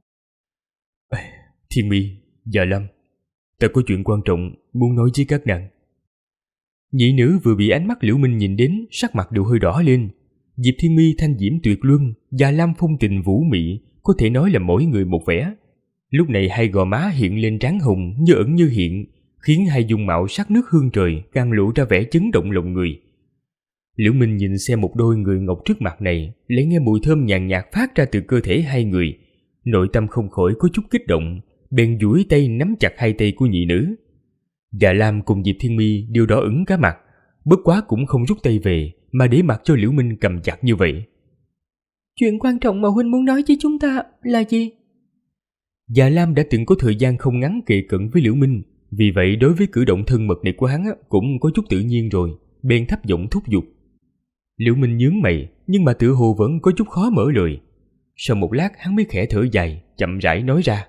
Speaker 2: Thiên Mi, Dạ Lam, ta có chuyện quan trọng muốn nói với các nàng. Nhị nữ vừa bị ánh mắt Liễu Minh nhìn đến, sắc mặt đều hơi đỏ lên. Diệp Thiên Mi thanh diễm tuyệt luân, Dạ Lam phong tình vũ mị, có thể nói là mỗi người một vẻ. Lúc này hai gò má hiện lên trán hồng như ẩn như hiện, khiến hai dung mạo sắc nước hương trời càng lộ ra vẻ chấn động lòng người. Liễu Minh nhìn xem một đôi người ngọc trước mặt này, lấy nghe mùi thơm nhàn nhạt phát ra từ cơ thể hai người, nội tâm không khỏi có chút kích động, bèn duỗi tay nắm chặt hai tay của nhị nữ. Dạ Lam cùng Diệp Thiên Mi đều đỏ ửng cả mặt, bất quá cũng không rút tay về, mà để mặc cho Liễu Minh cầm chặt như vậy.
Speaker 3: Chuyện quan trọng mà huynh muốn nói với chúng ta là gì?
Speaker 2: Dạ Lam đã từng có thời gian không ngắn kề cận với Liễu Minh, vì vậy đối với cử động thân mật này của hắn cũng có chút tự nhiên rồi, bèn thấp giọng thúc giục. Liễu Minh nhướng mày, nhưng mà tựa hồ vẫn có chút khó mở lời. Sau một lát hắn mới khẽ thở dài, chậm rãi nói ra.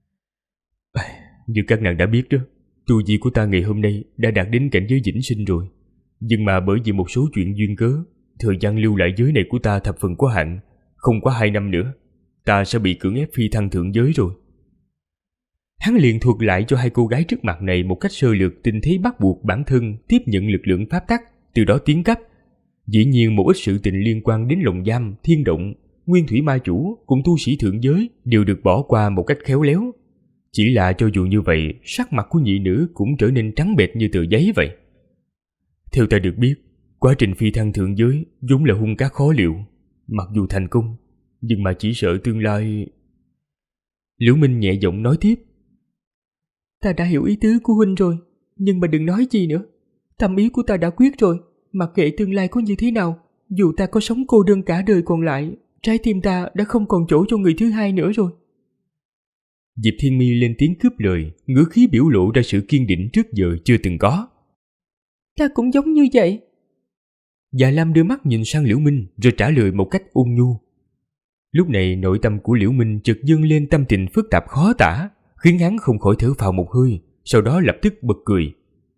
Speaker 2: Như các nàng đã biết đó, tu vi của ta ngày hôm nay đã đạt đến cảnh giới vĩnh sinh rồi. Nhưng mà bởi vì một số chuyện duyên cớ, thời gian lưu lại giới này của ta thập phần có hạn, không quá 2 năm nữa, ta sẽ bị cưỡng ép phi thăng thượng giới rồi. Hắn liền thuật lại cho hai cô gái trước mặt này một cách sơ lược tình thế bắt buộc bản thân tiếp nhận lực lượng pháp tắc, từ đó tiến cấp. Dĩ nhiên một ít sự tình liên quan đến lồng giam, thiên động, nguyên thủy ma chủ cùng tu sĩ thượng giới đều được bỏ qua một cách khéo léo. Chỉ là cho dù như vậy, sắc mặt của nhị nữ cũng trở nên trắng bệch như tờ giấy vậy. Theo ta được biết, quá trình phi thăng thượng giới vốn là hung cá khó liệu. Mặc dù thành công, nhưng mà chỉ sợ tương lai... Liễu Minh nhẹ giọng nói tiếp.
Speaker 3: Ta đã hiểu ý tứ của huynh rồi, nhưng mà đừng nói gì nữa. Tâm ý của ta đã quyết rồi, mặc kệ tương lai có như thế nào, dù ta có sống cô đơn cả đời còn lại, trái tim ta đã không còn chỗ cho người thứ hai nữa rồi.
Speaker 2: Diệp Thiên Mi lên tiếng cướp lời, ngữ khí biểu lộ ra sự kiên định trước giờ chưa từng có.
Speaker 3: Ta cũng giống như vậy.
Speaker 2: Dạ Lam đưa mắt nhìn sang Liễu Minh rồi trả lời một cách ôn nhu. Lúc này nội tâm của Liễu Minh chợt dâng lên tâm tình phức tạp khó tả, khiến hắn không khỏi thở phào một hơi, sau đó lập tức bật cười.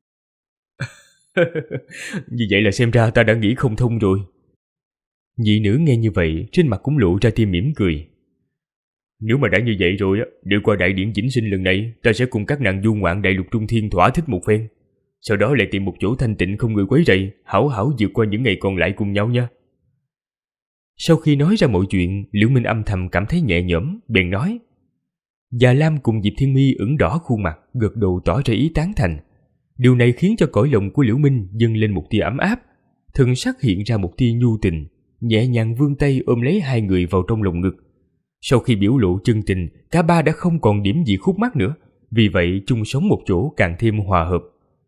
Speaker 2: Như vậy là xem ra ta đã nghĩ không thông rồi. Nhị nữ nghe như vậy, trên mặt cũng lộ ra tia mỉm cười. Nếu mà đã như vậy rồi, đi qua đại điển vĩnh sinh lần này, ta sẽ cùng các nàng du ngoạn đại lục trung thiên thỏa thích một phen. Sau đó lại tìm một chỗ thanh tịnh không người quấy rầy, hảo hảo vượt qua những ngày còn lại cùng nhau nha. Sau khi nói ra mọi chuyện, Liễu Minh âm thầm cảm thấy nhẹ nhõm, bèn nói. Già Lam cùng Diệp Thiên Mi ửng đỏ khuôn mặt, gật đầu tỏ ra ý tán thành. Điều này khiến cho cõi lòng của Liễu Minh dâng lên một tia ấm áp, thân sắc hiện ra một tia nhu tình, nhẹ nhàng vươn tay ôm lấy hai người vào trong lồng ngực. Sau khi biểu lộ chân tình, cả ba đã không còn điểm gì khúc mắc nữa, vì vậy chung sống một chỗ càng thêm hòa hợp.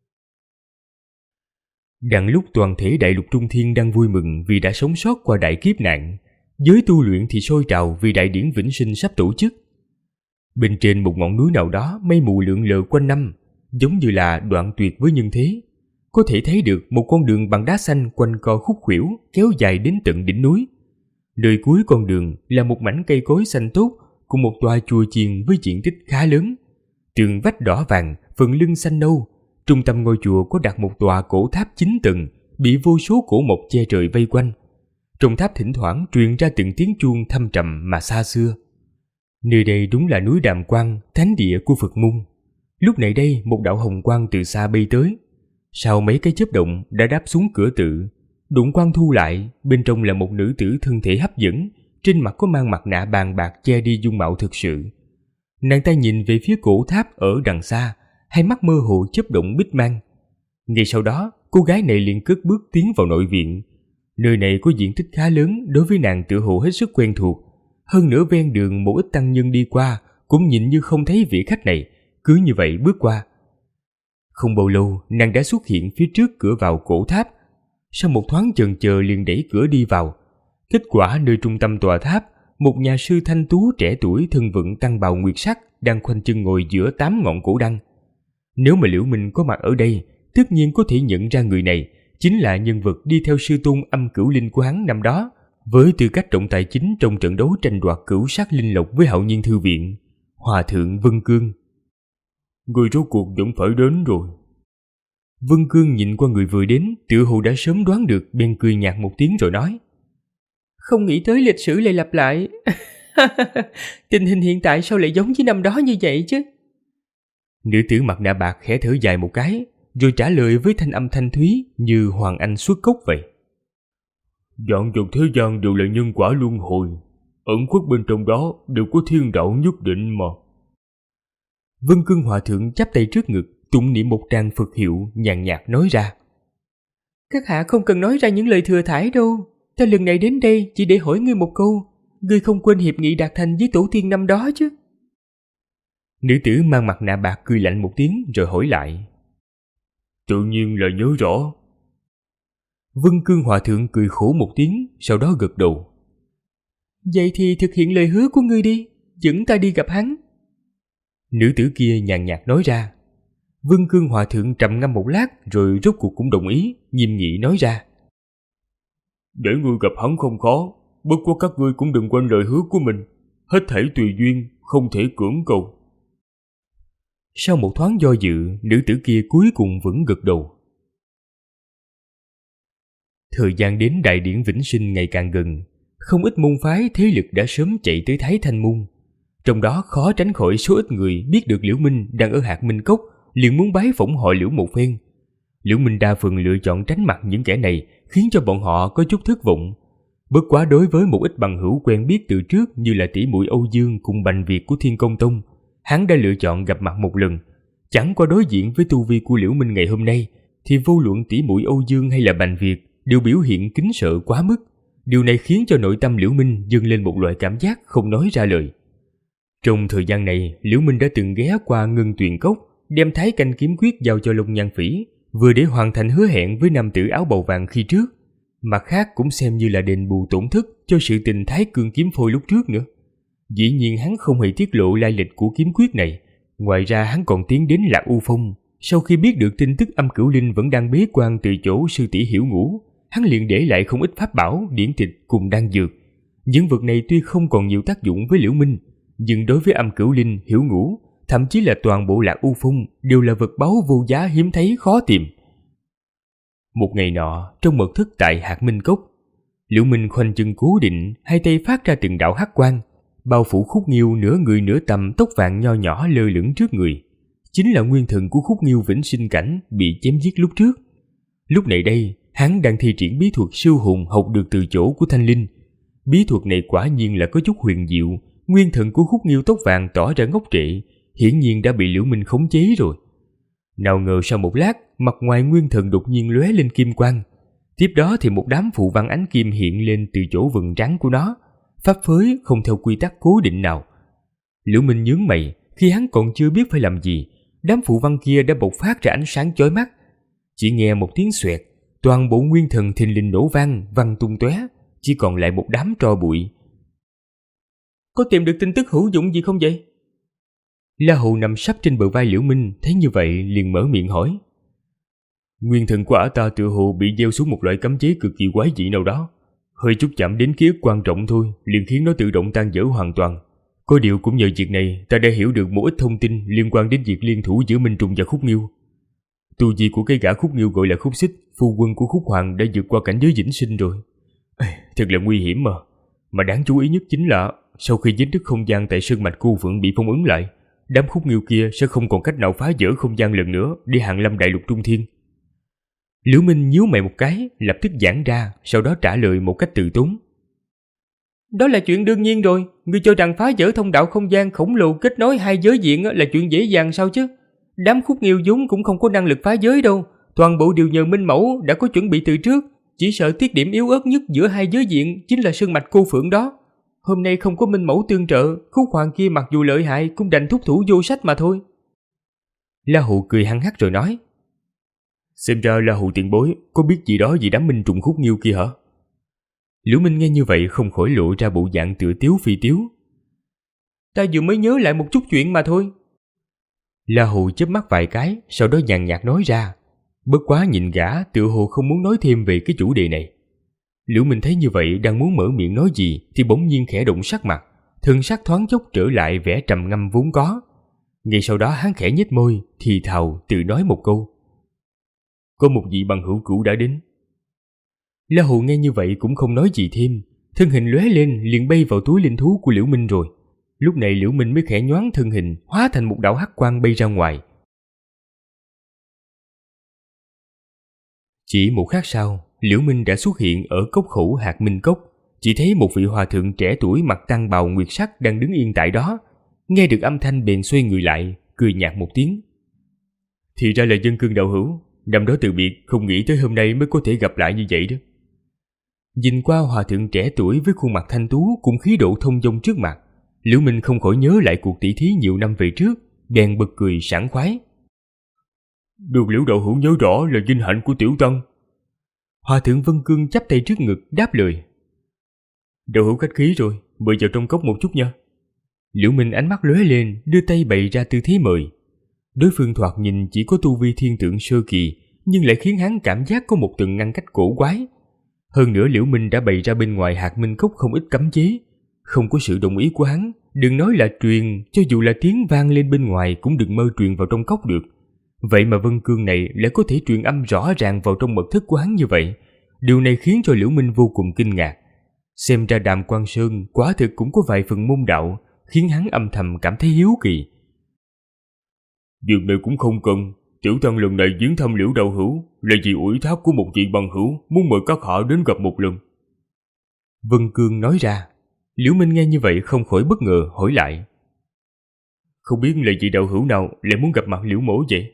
Speaker 2: Đặng lúc toàn thể đại lục trung thiên đang vui mừng vì đã sống sót qua đại kiếp nạn, giới tu luyện thì sôi trào vì đại điển vĩnh sinh sắp tổ chức. Bên trên một ngọn núi nào đó mây mù lượn lờ quanh năm, giống như là đoạn tuyệt với nhân thế. Có thể thấy được một con đường bằng đá xanh quanh co khúc khuỷu kéo dài đến tận đỉnh núi. Nơi cuối con đường là một mảnh cây cối xanh tốt cùng một tòa chùa chiền với diện tích khá lớn. Tường vách đỏ vàng, phần lưng xanh nâu. Trung tâm ngôi chùa có đặt một tòa cổ tháp 9 tầng, bị vô số cổ mộc che trời vây quanh. Trong tháp thỉnh thoảng truyền ra từng tiếng chuông thâm trầm mà xa xưa. Nơi đây đúng là núi Đàm Quang, thánh địa của Phật môn. Lúc này đây, một đạo hồng quang từ xa bay tới. Sau mấy cái chớp động đã đáp xuống cửa tự. Đụng quang thu lại, bên trong là một nữ tử thân thể hấp dẫn, trên mặt có mang mặt nạ bàn bạc che đi dung mạo thực sự. Nàng ta nhìn về phía cổ tháp ở đằng xa, hai mắt mơ hồ chớp động bích mang. Ngay sau đó, cô gái này liền cất bước tiến vào nội viện. Nơi này có diện tích khá lớn, đối với nàng tựa hồ hết sức quen thuộc. Hơn nữa ven đường một ít tăng nhân đi qua cũng nhìn như không thấy vị khách này, cứ như vậy bước qua. Không bao lâu, nàng đã xuất hiện phía trước cửa vào cổ tháp. Sau một thoáng chần chờ liền đẩy cửa đi vào. Kết quả nơi trung tâm tòa tháp, một nhà sư thanh tú trẻ tuổi thân vận tăng bào nguyệt sắc đang khoanh chân ngồi giữa 8 ngọn cổ đăng. Nếu mà Liễu Minh có mặt ở đây, tất nhiên có thể nhận ra người này chính là nhân vật đi theo sư tôn Âm Cửu Linh của hắn năm đó, với tư cách trọng tài chính trong trận đấu tranh đoạt cửu sắc linh lộc với Hạo Nhiên Thư Viện, Hòa thượng Vân Cương.
Speaker 4: Người rốt cuộc vẫn phải đến rồi.
Speaker 2: Vân Cương nhìn qua người vừa đến, tựa hồ đã sớm đoán được, bèn cười nhạt một tiếng rồi nói:
Speaker 3: Không nghĩ tới lịch sử lại lặp lại. Tình hình hiện tại sao lại giống với năm đó như vậy chứ?
Speaker 2: Nữ tử mặt nạ bạc khẽ thở dài một cái, rồi trả lời với thanh âm thanh thúy như hoàng anh xuất cốc vậy.
Speaker 4: Vạn vật thế gian đều là nhân quả luân hồi, ẩn khuất bên trong đó đều có thiên đạo nhất định mà.
Speaker 2: Vân Cương Hòa thượng chắp tay trước ngực, tụng niệm một tràng Phật hiệu, nhàn nhạt nói ra:
Speaker 3: Các hạ không cần nói ra những lời thừa thãi đâu. Ta lần này đến đây chỉ để hỏi ngươi một câu. Ngươi không quên hiệp nghị đạt thành với tổ tiên năm đó chứ?
Speaker 2: Nữ tử mang mặt nạ bạc cười lạnh một tiếng rồi hỏi lại:
Speaker 4: Tự nhiên là nhớ rõ.
Speaker 2: Vân Cương Hòa thượng cười khổ một tiếng, sau đó gật đầu.
Speaker 3: Vậy thì thực hiện lời hứa của ngươi đi, dẫn ta đi gặp hắn.
Speaker 2: Nữ tử kia nhàn nhạt nói ra. Vân Cương Hòa thượng trầm ngâm một lát rồi rốt cuộc cũng đồng ý, nghiêm nghị nói ra:
Speaker 4: Để ngươi gặp hắn không khó, bất quá các ngươi cũng đừng quên lời hứa của mình, hết thảy tùy duyên, không thể cưỡng cầu.
Speaker 2: Sau một thoáng do dự, nữ tử kia cuối cùng vẫn gật đầu. Thời gian đến đại điển Vĩnh Sinh ngày càng gần, không ít môn phái thế lực đã sớm chạy tới Thái Thanh Môn. Trong đó khó tránh khỏi số ít người biết được Liễu Minh đang ở Hạt Minh Cốc, liền muốn bái phỏng họ Liễu một phen. Liễu Minh đa phần lựa chọn tránh mặt những kẻ này, khiến cho bọn họ có chút thất vọng. Bất quá đối với một ít bằng hữu quen biết từ trước như là tỷ muội Âu Dương cùng Bành Việt của Thiên Công Tông, hắn đã lựa chọn gặp mặt một lần. Chẳng qua đối diện với tu vi của Liễu Minh ngày hôm nay, thì vô luận tỷ muội Âu Dương hay là Bành Việt đều biểu hiện kính sợ quá mức. Điều này khiến cho nội tâm Liễu Minh dâng lên một loại cảm giác không nói ra lời. Trong thời gian này, Liễu Minh đã từng ghé qua Ngân Tuyền Cốc, đem Thái Canh kiếm quyết giao cho Long Nhan Phỉ, vừa để hoàn thành hứa hẹn với nam tử áo bào vàng khi trước, mặt khác cũng xem như là đền bù tổn thất cho sự tình Thái Cương kiếm phôi lúc trước nữa. Dĩ nhiên hắn không hề tiết lộ lai lịch của kiếm quyết này. Ngoài ra hắn còn tiến đến Lạc U Phong. Sau khi biết được tin tức Âm Cửu Linh vẫn đang bế quan từ chỗ sư tỷ Hiểu Ngũ, hắn liền để lại không ít pháp bảo, điển tịch cùng đan dược. Những vật này tuy không còn nhiều tác dụng với Liễu Minh, nhưng đối với Âm Cửu Linh, Hiểu Ngũ, thậm chí là toàn bộ Lạc U Phong đều là vật báu vô giá hiếm thấy khó tìm. Một ngày nọ, trong mật thất tại Hạt Minh Cốc, Liễu Minh khoanh chân cố định, hai tay phát ra từng đạo hắc quang, bao phủ Khúc Nghiêu nửa người nửa tầm tóc vàng nho nhỏ lơ lửng trước người. Chính là nguyên thần của Khúc Nghiêu Vĩnh Sinh Cảnh bị chém giết lúc trước. Lúc này đây, hắn đang thi triển bí thuật siêu hồn học được từ chỗ của Thanh Linh. Bí thuật này quả nhiên là có chút huyền diệu. Nguyên thần của Khúc Nghiêu tóc vàng tỏ ra ngốc trệ, hiển nhiên đã bị Liễu Minh khống chế rồi. Nào ngờ sau một lát, mặt ngoài nguyên thần đột nhiên lóe lên kim quang. Tiếp đó thì một đám phù văn ánh kim hiện lên từ chỗ vầng trán của nó, pháp phối không theo quy tắc cố định nào. Liễu Minh nhướng mày, khi hắn còn chưa biết phải làm gì, đám phù văn kia đã bộc phát ra ánh sáng chói mắt. Chỉ nghe một tiếng xoẹt, toàn bộ nguyên thần thình lình nổ vang, văng tung tóe, chỉ còn lại một đám tro bụi.
Speaker 3: Có tìm được tin tức hữu dụng gì không vậy?
Speaker 2: La Hầu nằm sấp trên bờ vai Liễu Minh, thấy như vậy liền mở miệng hỏi.
Speaker 4: Nguyên thần của ả ta tựa hồ bị gieo xuống một loại cấm chế cực kỳ quái dị nào đó, hơi chút chạm đến ký ức quan trọng thôi liền khiến nó tự động tan vỡ hoàn toàn. Có điều cũng nhờ việc này ta đã hiểu được một ít thông tin liên quan đến việc liên thủ giữa Minh Trùng và Khúc Nghiêu.
Speaker 2: Tu vi của cái gã Khúc Nghiêu gọi là Khúc Xích, phu quân của Khúc Hoàng, đã vượt qua cảnh giới vĩnh sinh rồi. Thật là nguy hiểm mà. Mà đáng chú ý nhất chính là sau khi vết nứt không gian tại sơn mạch Cô Phượng bị phong ấn lại, đám Khúc Nghiêu kia sẽ không còn cách nào phá vỡ không gian lần nữa để hàng lâm đại lục trung thiên. Liễu Minh nhíu mày một cái, lập tức giãn ra, sau đó trả lời một cách từ tốn.
Speaker 3: Đó là chuyện đương nhiên rồi. Ngươi cho rằng phá vỡ thông đạo không gian khổng lồ kết nối hai giới diện là chuyện dễ dàng sao chứ? Đám Khúc Nghiêu vốn cũng không có năng lực phá giới đâu. Toàn bộ đều nhờ Minh Mẫu đã có chuẩn bị từ trước. Chỉ sợ tiết điểm yếu ớt nhất giữa hai giới diện chính là sơn mạch Cô Phượng đó. Hôm nay không có Minh Mẫu tương trợ, Khúc Hoàng kia mặc dù lợi hại cũng đành thúc thủ vô sách mà thôi.
Speaker 2: La Hù cười hăng hắc rồi nói. Xem ra La Hù tiền bối có biết gì đó về đám Minh Trùng Khúc Nghiêu kia hả? Liễu Minh nghe như vậy không khỏi lộ ra bộ dạng tựa tiếu phi tiếu.
Speaker 3: Ta vừa mới nhớ lại một chút chuyện mà thôi.
Speaker 2: La Hù chớp mắt vài cái, sau đó nhàn nhạt nói ra. Bất quá nhìn gã tựa hồ không muốn nói thêm về cái chủ đề này. Liễu Minh thấy như vậy đang muốn mở miệng nói gì thì bỗng nhiên khẽ động sắc mặt, thân sắc thoáng chốc trở lại vẻ trầm ngâm vốn có. Ngay sau đó hắn khẽ nhếch môi, thì thào tự nói một câu. Có một vị bằng hữu cũ đã đến. La Hù nghe như vậy cũng không nói gì thêm, thân hình lóe lên liền bay vào túi linh thú của Liễu Minh rồi. Lúc này Liễu Minh mới khẽ nhoáng thân hình, hóa thành một đạo hắc quang bay ra ngoài. Chỉ một khắc sau, Liễu Minh đã xuất hiện ở cốc khẩu Hạt Minh Cốc. Chỉ thấy một vị hòa thượng trẻ tuổi mặc tăng bào nguyệt sắc đang đứng yên tại đó. Nghe được âm thanh bèn xoay người lại, cười nhạt một tiếng. Thì ra là Dân Cương đạo hữu, năm đó từ biệt không nghĩ tới hôm nay mới có thể gặp lại như vậy đó. Nhìn qua hòa thượng trẻ tuổi với khuôn mặt thanh tú cùng khí độ thông dong trước mặt, Liễu Minh không khỏi nhớ lại cuộc tỷ thí nhiều năm về trước, bèn bật cười sảng khoái. Được Liễu đạo hữu nhớ rõ là vinh hạnh của tiểu tăng. Hòa thượng Vân Cương chắp tay trước ngực đáp lời. Đạo hữu khách khí rồi, mời vào trong cốc một chút nha. Liễu Minh ánh mắt lóe lên, đưa tay bày ra tư thế mời. Đối phương thoạt nhìn chỉ có tu vi thiên tượng sơ kỳ, nhưng lại khiến hắn cảm giác có một tầng ngăn cách cổ quái. Hơn nữa Liễu Minh đã bày ra bên ngoài Hạt Minh Cốc không ít cấm chế, không có sự đồng ý của hắn, đừng nói là truyền, cho dù là tiếng vang lên bên ngoài cũng đừng mơ truyền vào trong cốc được. Vậy mà Vân Cương này lại có thể truyền âm rõ ràng vào trong mật thất của hắn như vậy. Điều này khiến cho Liễu Minh vô cùng kinh ngạc. Xem ra Đàm Quan Sơn quả thực cũng có vài phần môn đạo, khiến hắn âm thầm cảm thấy hiếu kỳ. Việc này cũng không cần, tiểu tăng lần này viếng thăm Liễu đạo hữu là vì ủy thác của một vị bằng hữu muốn mời các hạ đến gặp một lần. Vân Cương nói ra. Liễu Minh nghe như vậy không khỏi bất ngờ hỏi lại. Không biết là vị đạo hữu nào lại muốn gặp mặt Liễu mỗ vậy?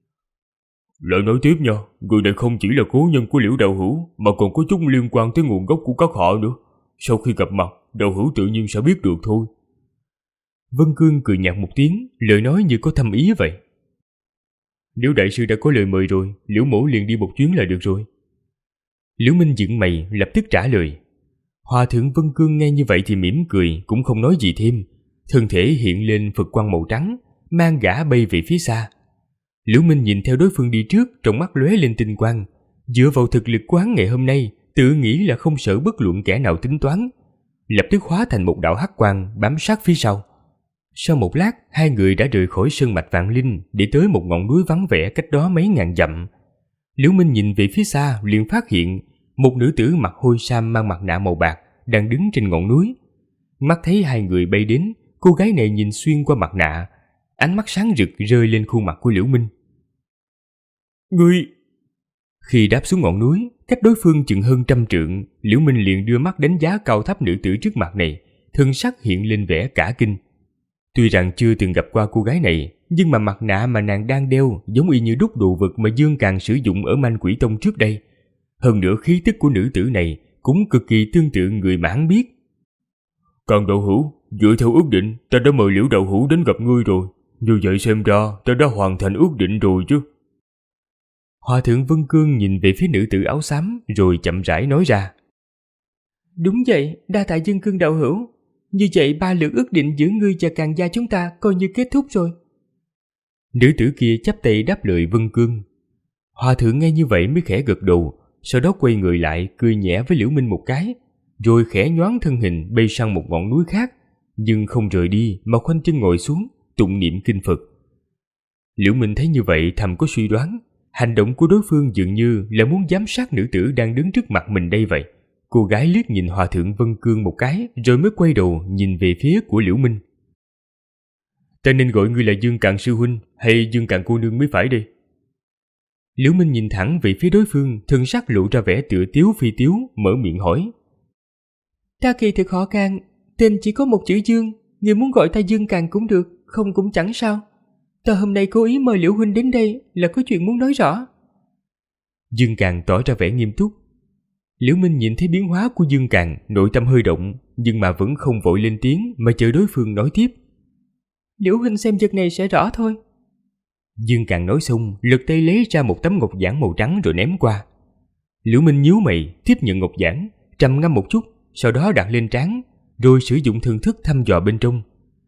Speaker 2: Lại nói tiếp nha, người này không chỉ là cố nhân của Liễu đạo hữu mà còn có chút liên quan tới nguồn gốc của các hạ nữa. Sau khi gặp mặt, đạo hữu tự nhiên sẽ biết được thôi. Vân Cương cười nhạt một tiếng, lời nói như có thâm ý vậy. Nếu đại sư đã có lời mời rồi, Liễu mỗ liền đi một chuyến là được rồi. Liễu Minh dựng mày lập tức trả lời. Hòa thượng Vân Cương nghe như vậy thì mỉm cười, cũng không nói gì thêm. Thân thể hiện lên Phật quang màu trắng, mang gã bay về phía xa. Liễu Minh nhìn theo đối phương đi trước, trong mắt lóe lên tinh quang. Dựa vào thực lực của hắn ngày hôm nay, tự nghĩ là không sợ bất luận kẻ nào tính toán. Lập tức hóa thành một đạo hắc quang bám sát phía sau. Sau một lát, hai người đã rời khỏi sơn mạch Vạn Linh để tới một ngọn núi vắng vẻ cách đó mấy ngàn dặm. Liễu Minh nhìn về phía xa liền phát hiện một nữ tử mặc hôi sam mang mặt nạ màu bạc đang đứng trên ngọn núi. Mắt thấy hai người bay đến, cô gái này nhìn xuyên qua mặt nạ, ánh mắt sáng rực rơi lên khuôn mặt của Liễu Minh. Ngươi! Khi đáp xuống ngọn núi, cách đối phương chừng hơn 100 trượng, Liễu Minh liền đưa mắt đánh giá cao thấp nữ tử trước mặt này, thân sắc hiện lên vẻ cả kinh. Tuy rằng chưa từng gặp qua cô gái này, nhưng mà mặt nạ mà nàng đang đeo giống y như đúc đồ vật mà Dương Càn sử dụng ở Manh Quỷ Tông trước đây. Hơn nữa khí tức của nữ tử này cũng cực kỳ tương tự người mà hắn biết. Càn đạo hữu, dựa theo ước định, ta đã mời Liễu đạo hữu đến gặp ngươi rồi. Như vậy xem ra ta đã hoàn thành ước định rồi chứ. Hòa thượng Vân Cương nhìn về phía nữ tử áo xám rồi chậm rãi nói ra. Đúng vậy, đa tạ Dương Cương đạo hữu. Như vậy 3 lượt ước định giữa ngươi và Càn gia chúng ta coi như kết thúc rồi. Nữ tử kia chắp tay đáp lời Vân Cương. Hòa thượng nghe như vậy mới khẽ gật đầu, sau đó quay người lại cười nhẹ với Liễu Minh một cái, rồi khẽ nhoáng thân hình bay sang một ngọn núi khác, nhưng không rời đi mà khoanh chân ngồi xuống tụng niệm kinh Phật. Liễu Minh thấy như vậy thầm có suy đoán, Hành động của đối phương dường như là muốn giám sát nữ tử đang đứng trước mặt mình đây vậy. Cô gái liếc nhìn Hòa thượng Vân Cương một cái rồi mới quay đầu nhìn về phía của Liễu Minh. Ta nên gọi ngươi là Dương Càn sư huynh hay Dương Càn cô nương mới phải đây? Liễu Minh nhìn thẳng về phía đối phương, thân sắc lộ ra vẻ tựa tiếu phi tiếu, mở miệng hỏi.
Speaker 3: Ta kỳ thực họ Càn, tên chỉ có một chữ Dương, ngươi muốn gọi ta Dương Càn cũng được, không cũng chẳng sao. Ta hôm nay cố ý mời Liễu huynh đến đây là có chuyện muốn nói rõ.
Speaker 2: Dương Càn tỏ ra vẻ nghiêm túc. Liễu Minh nhìn thấy biến hóa của Dương Càn, nội tâm hơi động, nhưng mà vẫn không vội lên tiếng mà chờ đối phương nói tiếp.
Speaker 3: Liễu huynh xem việc này sẽ rõ thôi.
Speaker 2: Dương Càn nói xong, lật tay lấy ra một tấm ngọc giản màu trắng rồi ném qua. Liễu Minh nhíu mày, tiếp nhận ngọc giản, trầm ngâm một chút, sau đó đặt lên trán, rồi sử dụng thần thức thăm dò bên trong.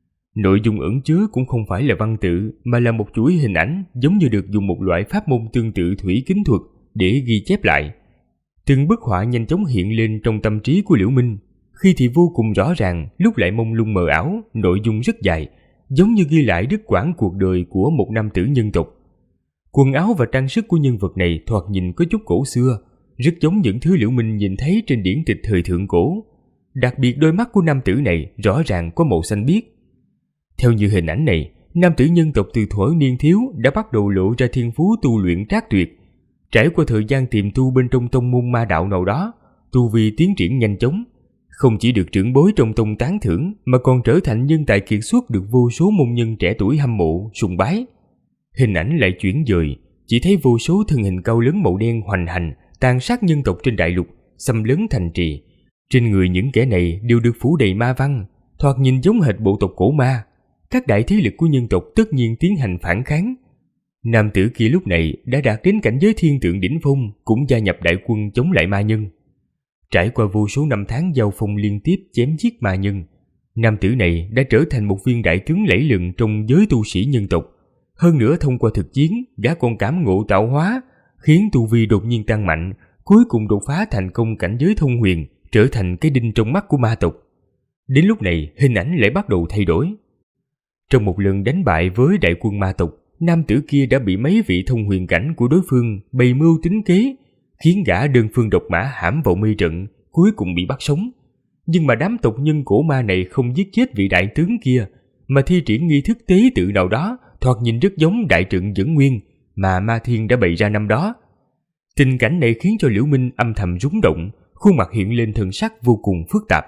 Speaker 2: Nội dung ẩn chứa cũng không phải là văn tự, mà là một chuỗi hình ảnh giống như được dùng một loại pháp môn tương tự thủy kính thuật để ghi chép lại. Từng bức họa nhanh chóng hiện lên trong tâm trí của Liễu Minh, khi thì vô cùng rõ ràng, lúc lại mông lung mờ ảo, nội dung rất dài, giống như ghi lại đứt quãng cuộc đời của một nam tử nhân tộc. Quần áo và trang sức của nhân vật này thoạt nhìn có chút cổ xưa, rất giống những thứ Liễu Minh nhìn thấy trên điển tịch thời thượng cổ. Đặc biệt đôi mắt của nam tử này rõ ràng có màu xanh biếc. Theo như hình ảnh này, nam tử nhân tộc từ thuở niên thiếu đã bắt đầu lộ ra thiên phú tu luyện trác tuyệt. Trải qua thời gian tiềm tu bên trong tông môn ma đạo nào đó, tu vi tiến triển nhanh chóng, không chỉ được trưởng bối trong tông tán thưởng mà còn trở thành nhân tài kiệt xuất được vô số môn nhân trẻ tuổi hâm mộ, sùng bái. Hình ảnh lại chuyển dời, chỉ thấy vô số thân hình cao lớn màu đen hoành hành, tàn sát nhân tộc trên đại lục, xâm lấn thành trì. Trên người những kẻ này đều được phủ đầy ma văn, thoạt nhìn giống hệt bộ tộc cổ ma. Các đại thế lực của nhân tộc tất nhiên tiến hành phản kháng. Nam tử kia lúc này đã đạt đến cảnh giới thiên tượng đỉnh phong, cũng gia nhập đại quân chống lại ma nhân. Trải qua vô số năm tháng giao phong liên tiếp chém giết ma nhân, nam tử này đã trở thành một viên đại tướng lẫy lừng trong giới tu sĩ nhân tộc. Hơn nữa thông qua thực chiến, gã còn cảm ngộ tạo hóa, khiến tu vi đột nhiên tăng mạnh, cuối cùng đột phá thành công cảnh giới thông huyền, trở thành cái đinh trong mắt của ma tộc. Đến lúc này, hình ảnh lại bắt đầu thay đổi. Trong một lần đánh bại với đại quân ma tộc, nam tử kia đã bị mấy vị thông huyền cảnh của đối phương bày mưu tính kế, khiến gã đơn phương độc mã hãm vào mê trận, cuối cùng bị bắt sống. Nhưng mà đám tộc nhân cổ ma này không giết chết vị đại tướng kia, mà thi triển nghi thức tế tự nào đó thoạt nhìn rất giống đại trận Dẫn Nguyên mà Ma Thiên đã bày ra năm đó. Tình cảnh này khiến cho Liễu Minh âm thầm rúng động, khuôn mặt hiện lên thần sắc vô cùng phức tạp.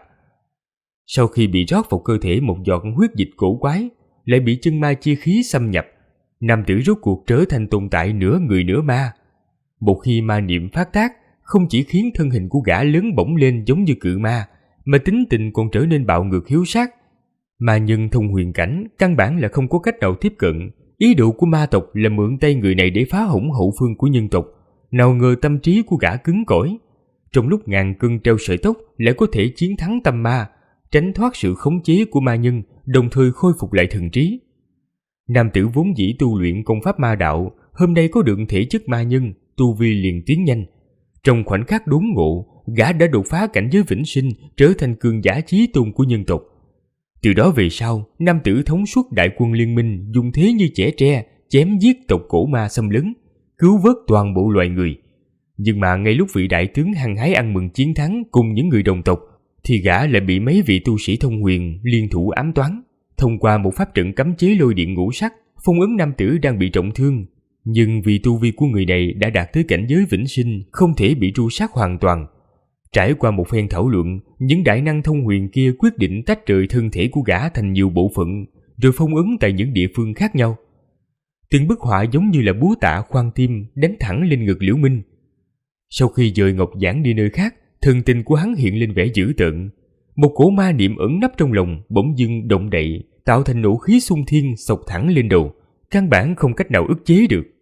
Speaker 2: Sau khi bị rót vào cơ thể một giọt huyết dịch cổ quái, lại bị chân ma chi khí xâm nhập, nam tử rốt cuộc trở thành tồn tại nửa người nửa ma. Một khi ma niệm phát tác, không chỉ khiến thân hình của gã lớn bổng lên giống như cự ma, mà tính tình còn trở nên bạo ngược hiếu sát. Ma nhân thông huyền cảnh căn bản là không có cách nào tiếp cận. Ý đồ của ma tộc là mượn tay người này để phá hỏng hậu phương của nhân tộc. Nào ngờ tâm trí của gã cứng cỏi, trong lúc ngàn cân treo sợi tóc lại có thể chiến thắng tâm ma, tránh thoát sự khống chế của ma nhân, đồng thời khôi phục lại thần trí. Nam tử vốn dĩ tu luyện công pháp ma đạo, hôm nay có được thể chất ma nhân, tu vi liền tiến nhanh. Trong khoảnh khắc đốn ngộ, gã đã đột phá cảnh giới vĩnh sinh, trở thành cường giả chí tôn của nhân tộc. Từ đó về sau, nam tử thống suốt đại quân liên minh, dùng thế như chẻ tre, chém giết tộc cổ ma xâm lấn, cứu vớt toàn bộ loài người. Nhưng mà ngay lúc vị đại tướng hăng hái ăn mừng chiến thắng cùng những người đồng tộc, thì gã lại bị mấy vị tu sĩ thông huyền liên thủ ám toán. Thông qua một pháp trận cấm chế lôi điện ngũ sắc, phong ấn nam tử đang bị trọng thương. Nhưng vì tu vi của người này đã đạt tới cảnh giới vĩnh sinh, không thể bị tru sát hoàn toàn. Trải qua một phen thảo luận, những đại năng thông huyền kia quyết định tách rời thân thể của gã thành nhiều bộ phận, rồi phong ấn tại những địa phương khác nhau. Từng bức họa giống như là búa tạ khoan tim đánh thẳng lên ngực Liễu Minh. Sau khi dời ngọc giản đi nơi khác, thần tình của hắn hiện lên vẻ dữ tợn. Một cổ ma niệm ẩn nấp trong lòng bỗng dưng động đậy, tạo thành nộ khí xung thiên xộc thẳng lên đầu, căn bản không cách nào ức chế được.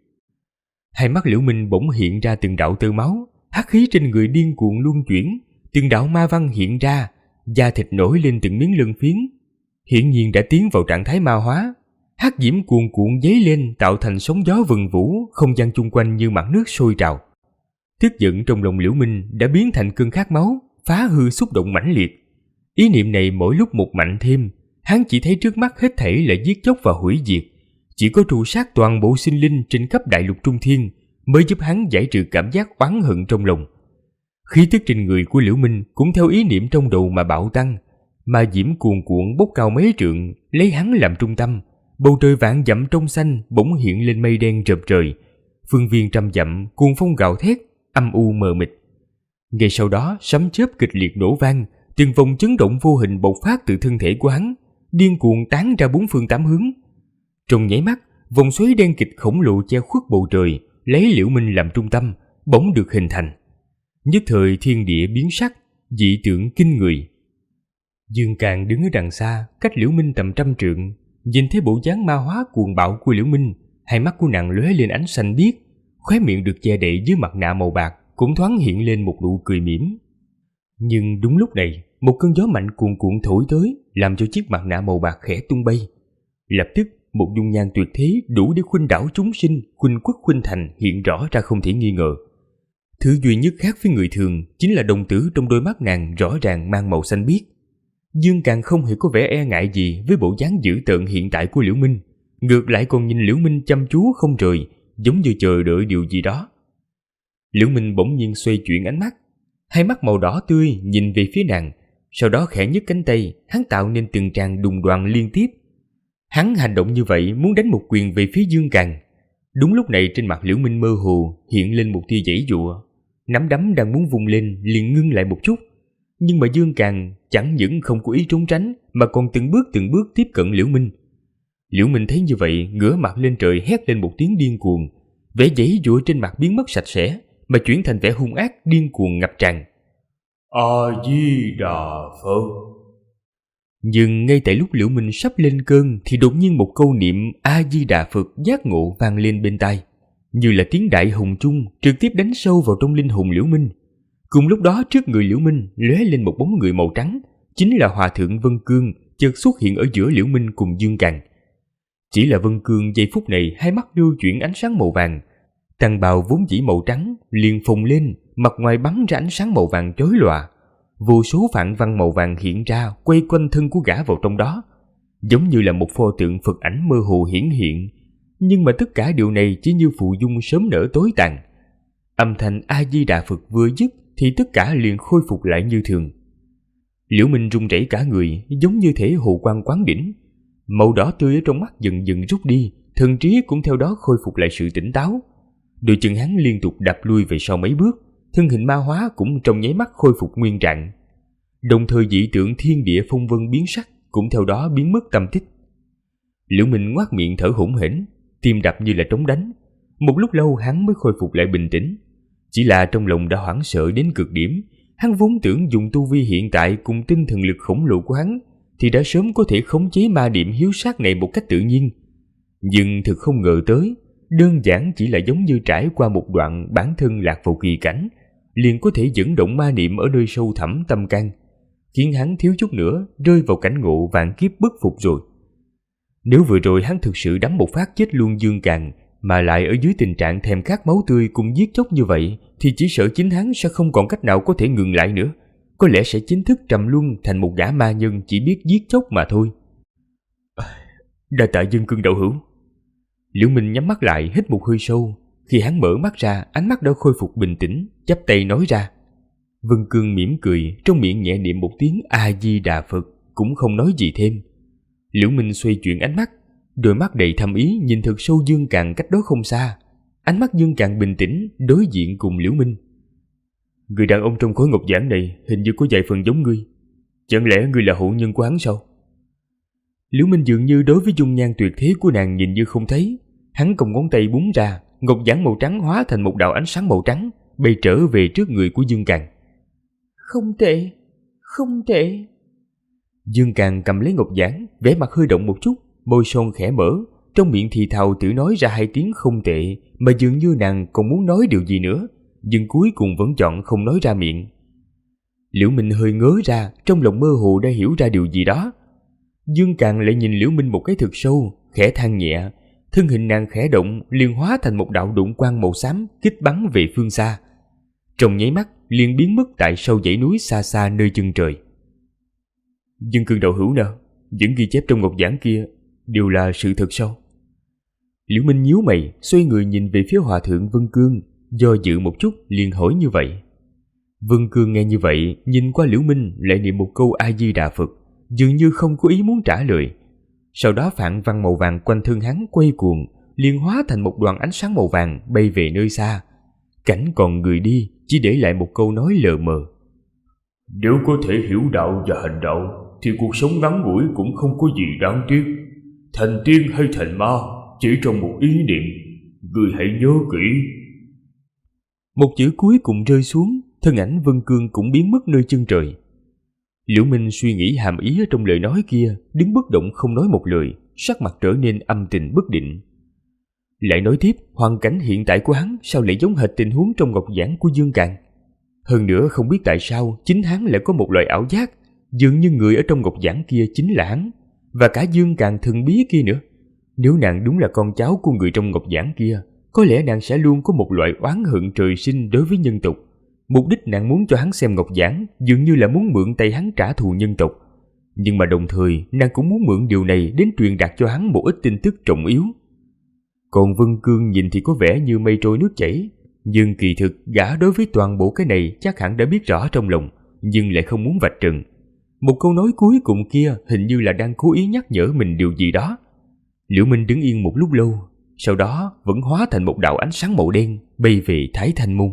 Speaker 2: Hai mắt Liễu Minh bỗng hiện ra từng đạo tơ máu, hắc khí trên người điên cuồng luân chuyển, từng đạo ma văn hiện ra, da thịt nổi lên từng miếng lân phiến, hiển nhiên đã tiến vào trạng thái ma hóa. Hắc diễm cuồn cuộn dấy lên, tạo thành sóng gió vần vũ, không gian chung quanh như mặt nước sôi trào. Tức giận trong lòng Liễu Minh đã biến thành cơn khát máu, phá hư xúc động mãnh liệt. Ý niệm này mỗi lúc một mạnh thêm, hắn chỉ thấy trước mắt hết thảy là giết chóc và hủy diệt, chỉ có tru sát toàn bộ sinh linh trên khắp đại lục Trung Thiên, mới giúp hắn giải trừ cảm giác oán hận trong lòng. Khí tức trên người của Liễu Minh cũng theo ý niệm trong đầu mà bạo tăng, ma diễm cuồn cuộn bốc cao mấy trượng, lấy hắn làm trung tâm. Bầu trời vạn dặm trong xanh bỗng hiện lên mây đen rợp trời, phương viên trăm dặm cuồng phong gào thét, âm u mờ mịt. Ngay sau đó, sấm chớp kịch liệt nổ vang, từng vòng chấn động vô hình bộc phát từ thân thể của hắn, điên cuồng tán ra bốn phương tám hướng. Trong nháy mắt, vòng xoáy đen kịch khổng lồ che khuất bầu trời, lấy Liễu Minh làm trung tâm, bỗng được hình thành. Nhất thời thiên địa biến sắc, dị tượng kinh người. Dương Càn đứng ở đằng xa, cách Liễu Minh tầm 100 trượng, nhìn thấy bộ dáng ma hóa cuồng bạo của Liễu Minh, hai mắt của nàng lóe lên ánh xanh biếc, khóe miệng được che đậy dưới mặt nạ màu bạc cũng thoáng hiện lên một nụ cười mỉm. Nhưng đúng lúc này, một cơn gió mạnh cuồn cuộn thổi tới, làm cho chiếc mặt nạ màu bạc khẽ tung bay. Lập tức, một dung nhan tuyệt thế đủ để khuynh đảo chúng sinh, khuynh quốc khuynh thành hiện rõ ra không thể nghi ngờ. Thứ duy nhất khác với người thường chính là đồng tử trong đôi mắt nàng rõ ràng mang màu xanh biếc. Dương Càn không hề có vẻ e ngại gì với bộ dáng dữ tợn hiện tại của Liễu Minh, ngược lại còn nhìn Liễu Minh chăm chú không rời, giống như chờ đợi điều gì đó. Liễu Minh bỗng nhiên xoay chuyển ánh mắt, hai mắt màu đỏ tươi nhìn về phía nàng, sau đó khẽ nhấc cánh tay, hắn tạo nên từng tràng đùng đoàng liên tiếp. Hắn hành động như vậy muốn đánh một quyền về phía Dương Càn. Đúng lúc này trên mặt Liễu Minh mơ hồ hiện lên một tia giãy giụa, nắm đấm đang muốn vung lên liền ngưng lại một chút. Nhưng mà Dương Càn chẳng những không có ý trốn tránh mà còn từng bước tiếp cận Liễu Minh. Liễu Minh thấy như vậy, ngửa mặt lên trời hét lên một tiếng điên cuồng, vẻ giãy giụa trên mặt biến mất sạch sẽ, mà chuyển thành vẻ hung ác điên cuồng ngập tràn.
Speaker 4: A Di Đà Phật.
Speaker 2: Nhưng ngay tại lúc Liễu Minh sắp lên cơn thì đột nhiên một câu niệm A Di Đà Phật giác ngộ vang lên bên tai, như là tiếng đại hùng trung trực tiếp đánh sâu vào trong linh hồn Liễu Minh. Cùng lúc đó trước người Liễu Minh lóe lên một bóng người màu trắng, chính là Hòa Thượng Vân Cương chợt xuất hiện ở giữa Liễu Minh cùng Dương Càn. Chỉ là Vân Cương giây phút này hai mắt lưu chuyển ánh sáng màu vàng, tăng bào vốn dĩ màu trắng liền phồng lên, mặt ngoài bắn ra ánh sáng màu vàng chói lòa. Vô số phạn văn màu vàng hiện ra quay quanh thân của gã vào trong đó, giống như là một pho tượng Phật ảnh mơ hồ hiển hiện. Nhưng mà tất cả điều này chỉ như phù dung sớm nở tối tàn. Âm thanh A Di Đà Phật vừa dứt thì tất cả liền khôi phục lại như thường. Liễu Minh run rẩy cả người, giống như thể hồ quang quán đỉnh. Màu đỏ tươi ở trong mắt dần dần rút đi, thần trí cũng theo đó khôi phục lại sự tỉnh táo. Đôi chân hắn liên tục đạp lui về sau mấy bước, thân hình ma hóa cũng trong nháy mắt khôi phục nguyên trạng. Đồng thời dị tượng thiên địa phong vân biến sắc cũng theo đó biến mất tâm tích. Liễu Minh ngoác miệng thở hổn hển, tim đập như là trống đánh. Một lúc lâu hắn mới khôi phục lại bình tĩnh. Chỉ là trong lòng đã hoảng sợ đến cực điểm. Hắn vốn tưởng dùng tu vi hiện tại cùng tinh thần lực khổng lồ của hắn thì đã sớm có thể khống chế ma niệm hiếu sát này một cách tự nhiên. Nhưng thực không ngờ tới, đơn giản chỉ là giống như trải qua một đoạn bản thân lạc vào kỳ cảnh, liền có thể dẫn động ma niệm ở nơi sâu thẳm tâm can, khiến hắn thiếu chút nữa rơi vào cảnh ngộ vạn kiếp bất phục rồi. Nếu vừa rồi hắn thực sự đấm một phát chết luôn Dương Càn, mà lại ở dưới tình trạng thèm khát máu tươi cùng giết chóc như vậy, thì chỉ sợ chính hắn sẽ không còn cách nào có thể ngừng lại nữa, có lẽ sẽ chính thức trầm luân thành một gã ma nhân chỉ biết giết chóc mà thôi. Đa tạ Vân Cương đạo hữu. Liễu Minh nhắm mắt lại hít một hơi sâu. Khi hắn mở mắt ra, ánh mắt đã khôi phục bình tĩnh, chắp tay nói ra. Vân Cương mỉm cười, trong miệng nhẹ niệm một tiếng A Di Đà Phật, cũng không nói gì thêm. Liễu Minh xoay chuyển ánh mắt, đôi mắt đầy thâm ý nhìn thật sâu Dương Càn cách đó không xa. Ánh mắt Dương Càn bình tĩnh đối diện cùng Liễu Minh. Người đàn ông trong khối ngọc giản này hình như có vài phần giống ngươi, chẳng lẽ ngươi là hậu nhân của hắn sao? Liễu Minh dường như đối với dung nhan tuyệt thế của nàng nhìn như không thấy. Hắn cong ngón tay búng ra, ngọc giản màu trắng hóa thành một đạo ánh sáng màu trắng, bay trở về trước người của Dương Càn. Không tệ, không tệ. Dương Càn cầm lấy ngọc giản, vẻ mặt hơi động một chút, môi son khẽ mở, trong miệng thì thào tự nói ra hai tiếng không tệ, mà dường như nàng còn muốn nói điều gì nữa, nhưng cuối cùng vẫn chọn không nói ra miệng. Liễu Minh hơi ngớ ra, trong lòng mơ hồ đã hiểu ra điều gì đó. Dương Càn lại nhìn Liễu Minh một cái thực sâu, khẽ than nhẹ, thân hình nàng khẽ động liền hóa thành một đạo đụng quang màu xám kích bắn về phương xa. Trong nháy mắt liền biến mất tại sau dãy núi xa xa nơi chân trời. Vân Cương đạo hữu nào, những ghi chép trong ngọc giản kia đều là sự thật sao? Liễu Minh nhíu mày, xoay người nhìn về phía hòa thượng Vân Cương, do dự một chút liền hỏi như vậy. Vân Cương nghe như vậy, nhìn qua Liễu Minh lại niệm một câu A Di Đà Phật, dường như không có ý muốn trả lời. Sau đó phạn văn màu vàng quanh thân hắn quay cuồng, liền hóa thành một đoàn ánh sáng màu vàng bay về nơi xa. Cảnh còn người đi, chỉ để lại một câu nói lờ mờ.
Speaker 4: Nếu có thể hiểu đạo và hành đạo, thì cuộc sống ngắn ngủi cũng không có gì đáng tiếc. Thành tiên hay thành ma, chỉ trong một ý niệm, người hãy nhớ kỹ.
Speaker 2: Một chữ cuối cùng rơi xuống, thân ảnh Vân Cương cũng biến mất nơi chân trời. Liễu Minh suy nghĩ hàm ý ở trong lời nói kia, đứng bất động không nói một lời, sắc mặt trở nên âm tình bất định. Lại nói tiếp, hoàn cảnh hiện tại của hắn sao lại giống hệt tình huống trong ngọc giản của Dương Càn. Hơn nữa không biết tại sao chính hắn lại có một loại ảo giác, dường như người ở trong ngọc giản kia chính là hắn, và cả Dương Càn thần bí kia nữa. Nếu nàng đúng là con cháu của người trong ngọc giản kia, có lẽ nàng sẽ luôn có một loại oán hận trời sinh đối với nhân tộc. Mục đích nàng muốn cho hắn xem ngọc giản dường như là muốn mượn tay hắn trả thù nhân tộc. Nhưng mà đồng thời nàng cũng muốn mượn điều này đến truyền đạt cho hắn một ít tin tức trọng yếu. Còn Vân Cương nhìn thì có vẻ như mây trôi nước chảy, nhưng kỳ thực gã đối với toàn bộ cái này chắc hẳn đã biết rõ trong lòng, nhưng lại không muốn vạch trần. Một câu nói cuối cùng kia hình như là đang cố ý nhắc nhở mình điều gì đó. Liễu Minh đứng yên một lúc lâu, sau đó vẫn hóa thành một đạo ánh sáng màu đen bay về Thái Thanh Môn.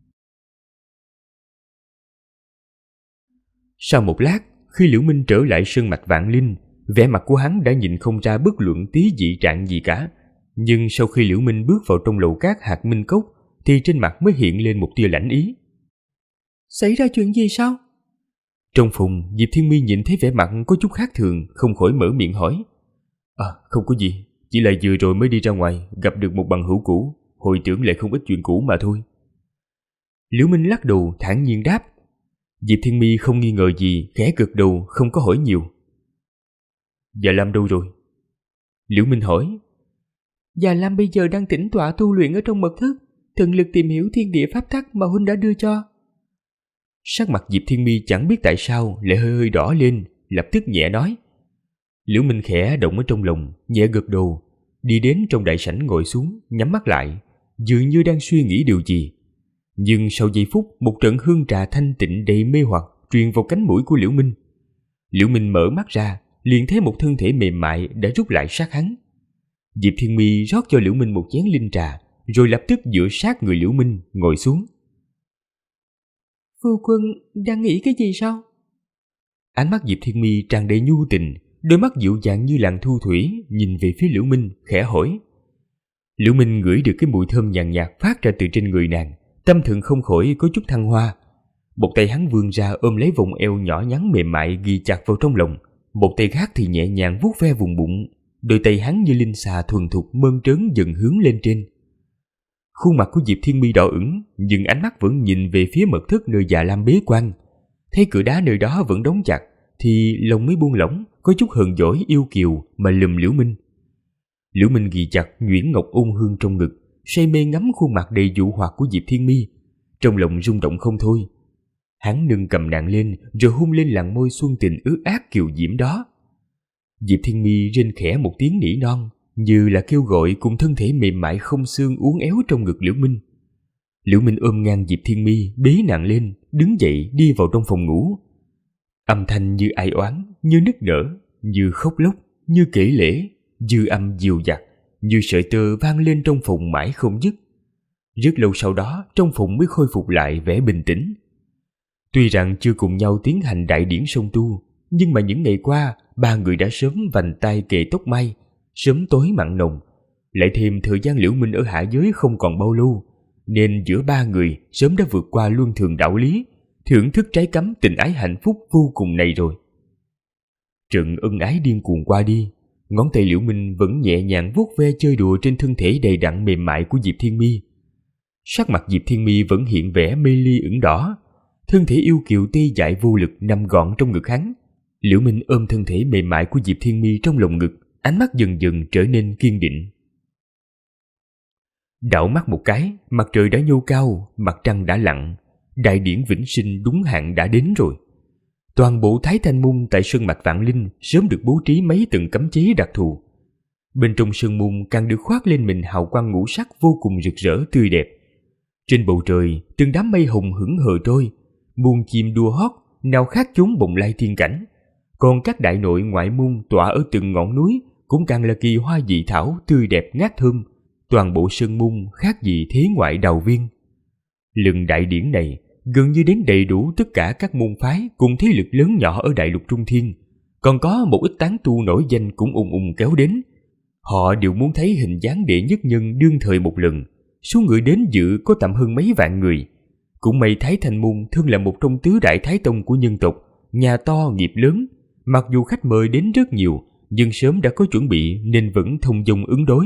Speaker 2: Sau một lát, khi Liễu Minh trở lại sơn mạch Vạn Linh, vẻ mặt của hắn đã nhìn không ra bất luận tí dị trạng gì cả. Nhưng sau khi Liễu Minh bước vào trong lầu cát Hạt Minh Cốc, thì trên mặt mới hiện lên một tia lãnh ý.
Speaker 3: Xảy ra chuyện gì sao?
Speaker 2: Trong phòng, Diệp Thiên Mi nhìn thấy vẻ mặt có chút khác thường, không khỏi mở miệng hỏi. Không có gì, chỉ là vừa rồi mới đi ra ngoài, gặp được một bằng hữu cũ, hồi tưởng lại không ít chuyện cũ mà thôi. Liễu Minh lắc đầu thản nhiên đáp. Diệp Thiên Mi không nghi ngờ gì, khẽ gật đầu không có hỏi nhiều. Dạ Lam đâu rồi? Liễu Minh hỏi.
Speaker 3: Dạ Lam bây giờ đang tĩnh tọa tu luyện ở trong mật thất, tận lực tìm hiểu thiên địa pháp tắc mà huynh đã đưa cho.
Speaker 2: Sắc mặt Diệp Thiên Mi chẳng biết tại sao lại hơi hơi đỏ lên, lập tức nhẹ nói. Liễu Minh khẽ động ở trong lòng, nhẹ gật đầu, đi đến trong đại sảnh ngồi xuống, nhắm mắt lại, dường như đang suy nghĩ điều gì. Nhưng sau giây phút, một trận hương trà thanh tịnh đầy mê hoặc truyền vào cánh mũi của Liễu Minh. Liễu Minh mở mắt ra, liền thấy một thân thể mềm mại đã rút lại sát hắn. Diệp Thiên Mi rót cho Liễu Minh một chén linh trà, rồi lập tức dựa sát người Liễu Minh ngồi xuống.
Speaker 3: Phu quân đang nghĩ cái gì sao?
Speaker 2: Ánh mắt Diệp Thiên Mi tràn đầy nhu tình, đôi mắt dịu dàng như làn thu thủy nhìn về phía Liễu Minh, khẽ hỏi. Liễu Minh ngửi được cái mùi thơm nhàn nhạt phát ra từ trên người nàng, tâm thần không khỏi có chút thăng hoa. Một tay hắn vươn ra ôm lấy vòng eo nhỏ nhắn mềm mại ghi chặt vào trong lòng, một tay khác thì nhẹ nhàng vuốt ve vùng bụng. Đôi tay hắn như linh xà thuần thục mơn trớn dần hướng lên trên. Khuôn mặt của Diệp Thiên Mi đỏ ửng, nhưng ánh mắt vẫn nhìn về phía mật thất nơi Dạ Lam bế quan. Thấy cửa đá nơi đó vẫn đóng chặt, thì lòng mới buông lỏng, có chút hờn dỗi yêu kiều mà lườm Liễu Minh. Liễu Minh ghi chặt nhuyễn ngọc ôn hương trong ngực, say mê ngắm khuôn mặt đầy dụ hoặc của Diệp Thiên Mi, trong lòng rung động không thôi. Hắn nâng cầm nàng lên, rồi hôn lên làn môi xuân tình ướt át kiều diễm đó. Diệp Thiên Mi rên khẽ một tiếng nỉ non, như là kêu gọi cùng thân thể mềm mại không xương uốn éo trong ngực Liễu Minh. Liễu Minh ôm ngang Diệp Thiên Mi, bế nàng lên, đứng dậy đi vào trong phòng ngủ. Âm thanh như ai oán, như nức nở, như khóc lóc, như kể lể, dư âm dịu dặt, như sợi tơ vang lên trong phòng mãi không dứt. Rất lâu sau đó, trong phòng mới khôi phục lại vẻ bình tĩnh. Tuy rằng chưa cùng nhau tiến hành đại điển song tu, nhưng mà những ngày qua, ba người đã sớm vành tay kề tóc mai, sớm tối mặn nồng. Lại thêm thời gian Liễu Minh ở hạ giới không còn bao lâu, nên giữa ba người sớm đã vượt qua luân thường đạo lý, thưởng thức trái cấm tình ái hạnh phúc vô cùng này rồi. Trận ân ái điên cuồng qua đi, ngón tay Liễu Minh vẫn nhẹ nhàng vuốt ve chơi đùa trên thân thể đầy đặn mềm mại của Diệp Thiên Mi. Sắc mặt Diệp Thiên Mi vẫn hiện vẻ mê ly ửng đỏ, thân thể yêu kiều tê dại vô lực nằm gọn trong ngực hắn. Liễu Minh ôm thân thể mềm mại của Diệp Thiên Mi trong lồng ngực, ánh mắt dần dần trở nên kiên định. Đảo mắt một cái, mặt trời đã nhô cao, mặt trăng đã lặn, đại điển vĩnh sinh đúng hạn đã đến rồi. Toàn bộ Thái Thanh Môn tại sơn mạch Vạn Linh sớm được bố trí mấy tầng cấm chế đặc thù. Bên trong sân môn càng được khoác lên mình hào quang ngũ sắc vô cùng rực rỡ tươi đẹp. Trên bầu trời, từng đám mây hùng hững hờ trôi, muôn chim đua hót, nào khác chốn bồng lai thiên cảnh. Còn các đại nội ngoại môn tọa ở từng ngọn núi cũng càng là kỳ hoa dị thảo tươi đẹp ngát thơm. Toàn bộ sân môn khác gì thế ngoại đào viên. Lần đại điển này gần như đến đầy đủ tất cả các môn phái cùng thế lực lớn nhỏ ở đại lục Trung Thiên. Còn có một ít tán tu nổi danh cũng ùng ùng kéo đến. Họ đều muốn thấy hình dáng đệ nhất nhân đương thời một lần. Số người đến dự có tầm hơn mấy vạn người. Cũng may Thái Thanh Môn thân là một trong tứ đại thái tông của nhân tộc, nhà to nghiệp lớn. Mặc dù khách mời đến rất nhiều, nhưng sớm đã có chuẩn bị nên vẫn thông dong ứng đối.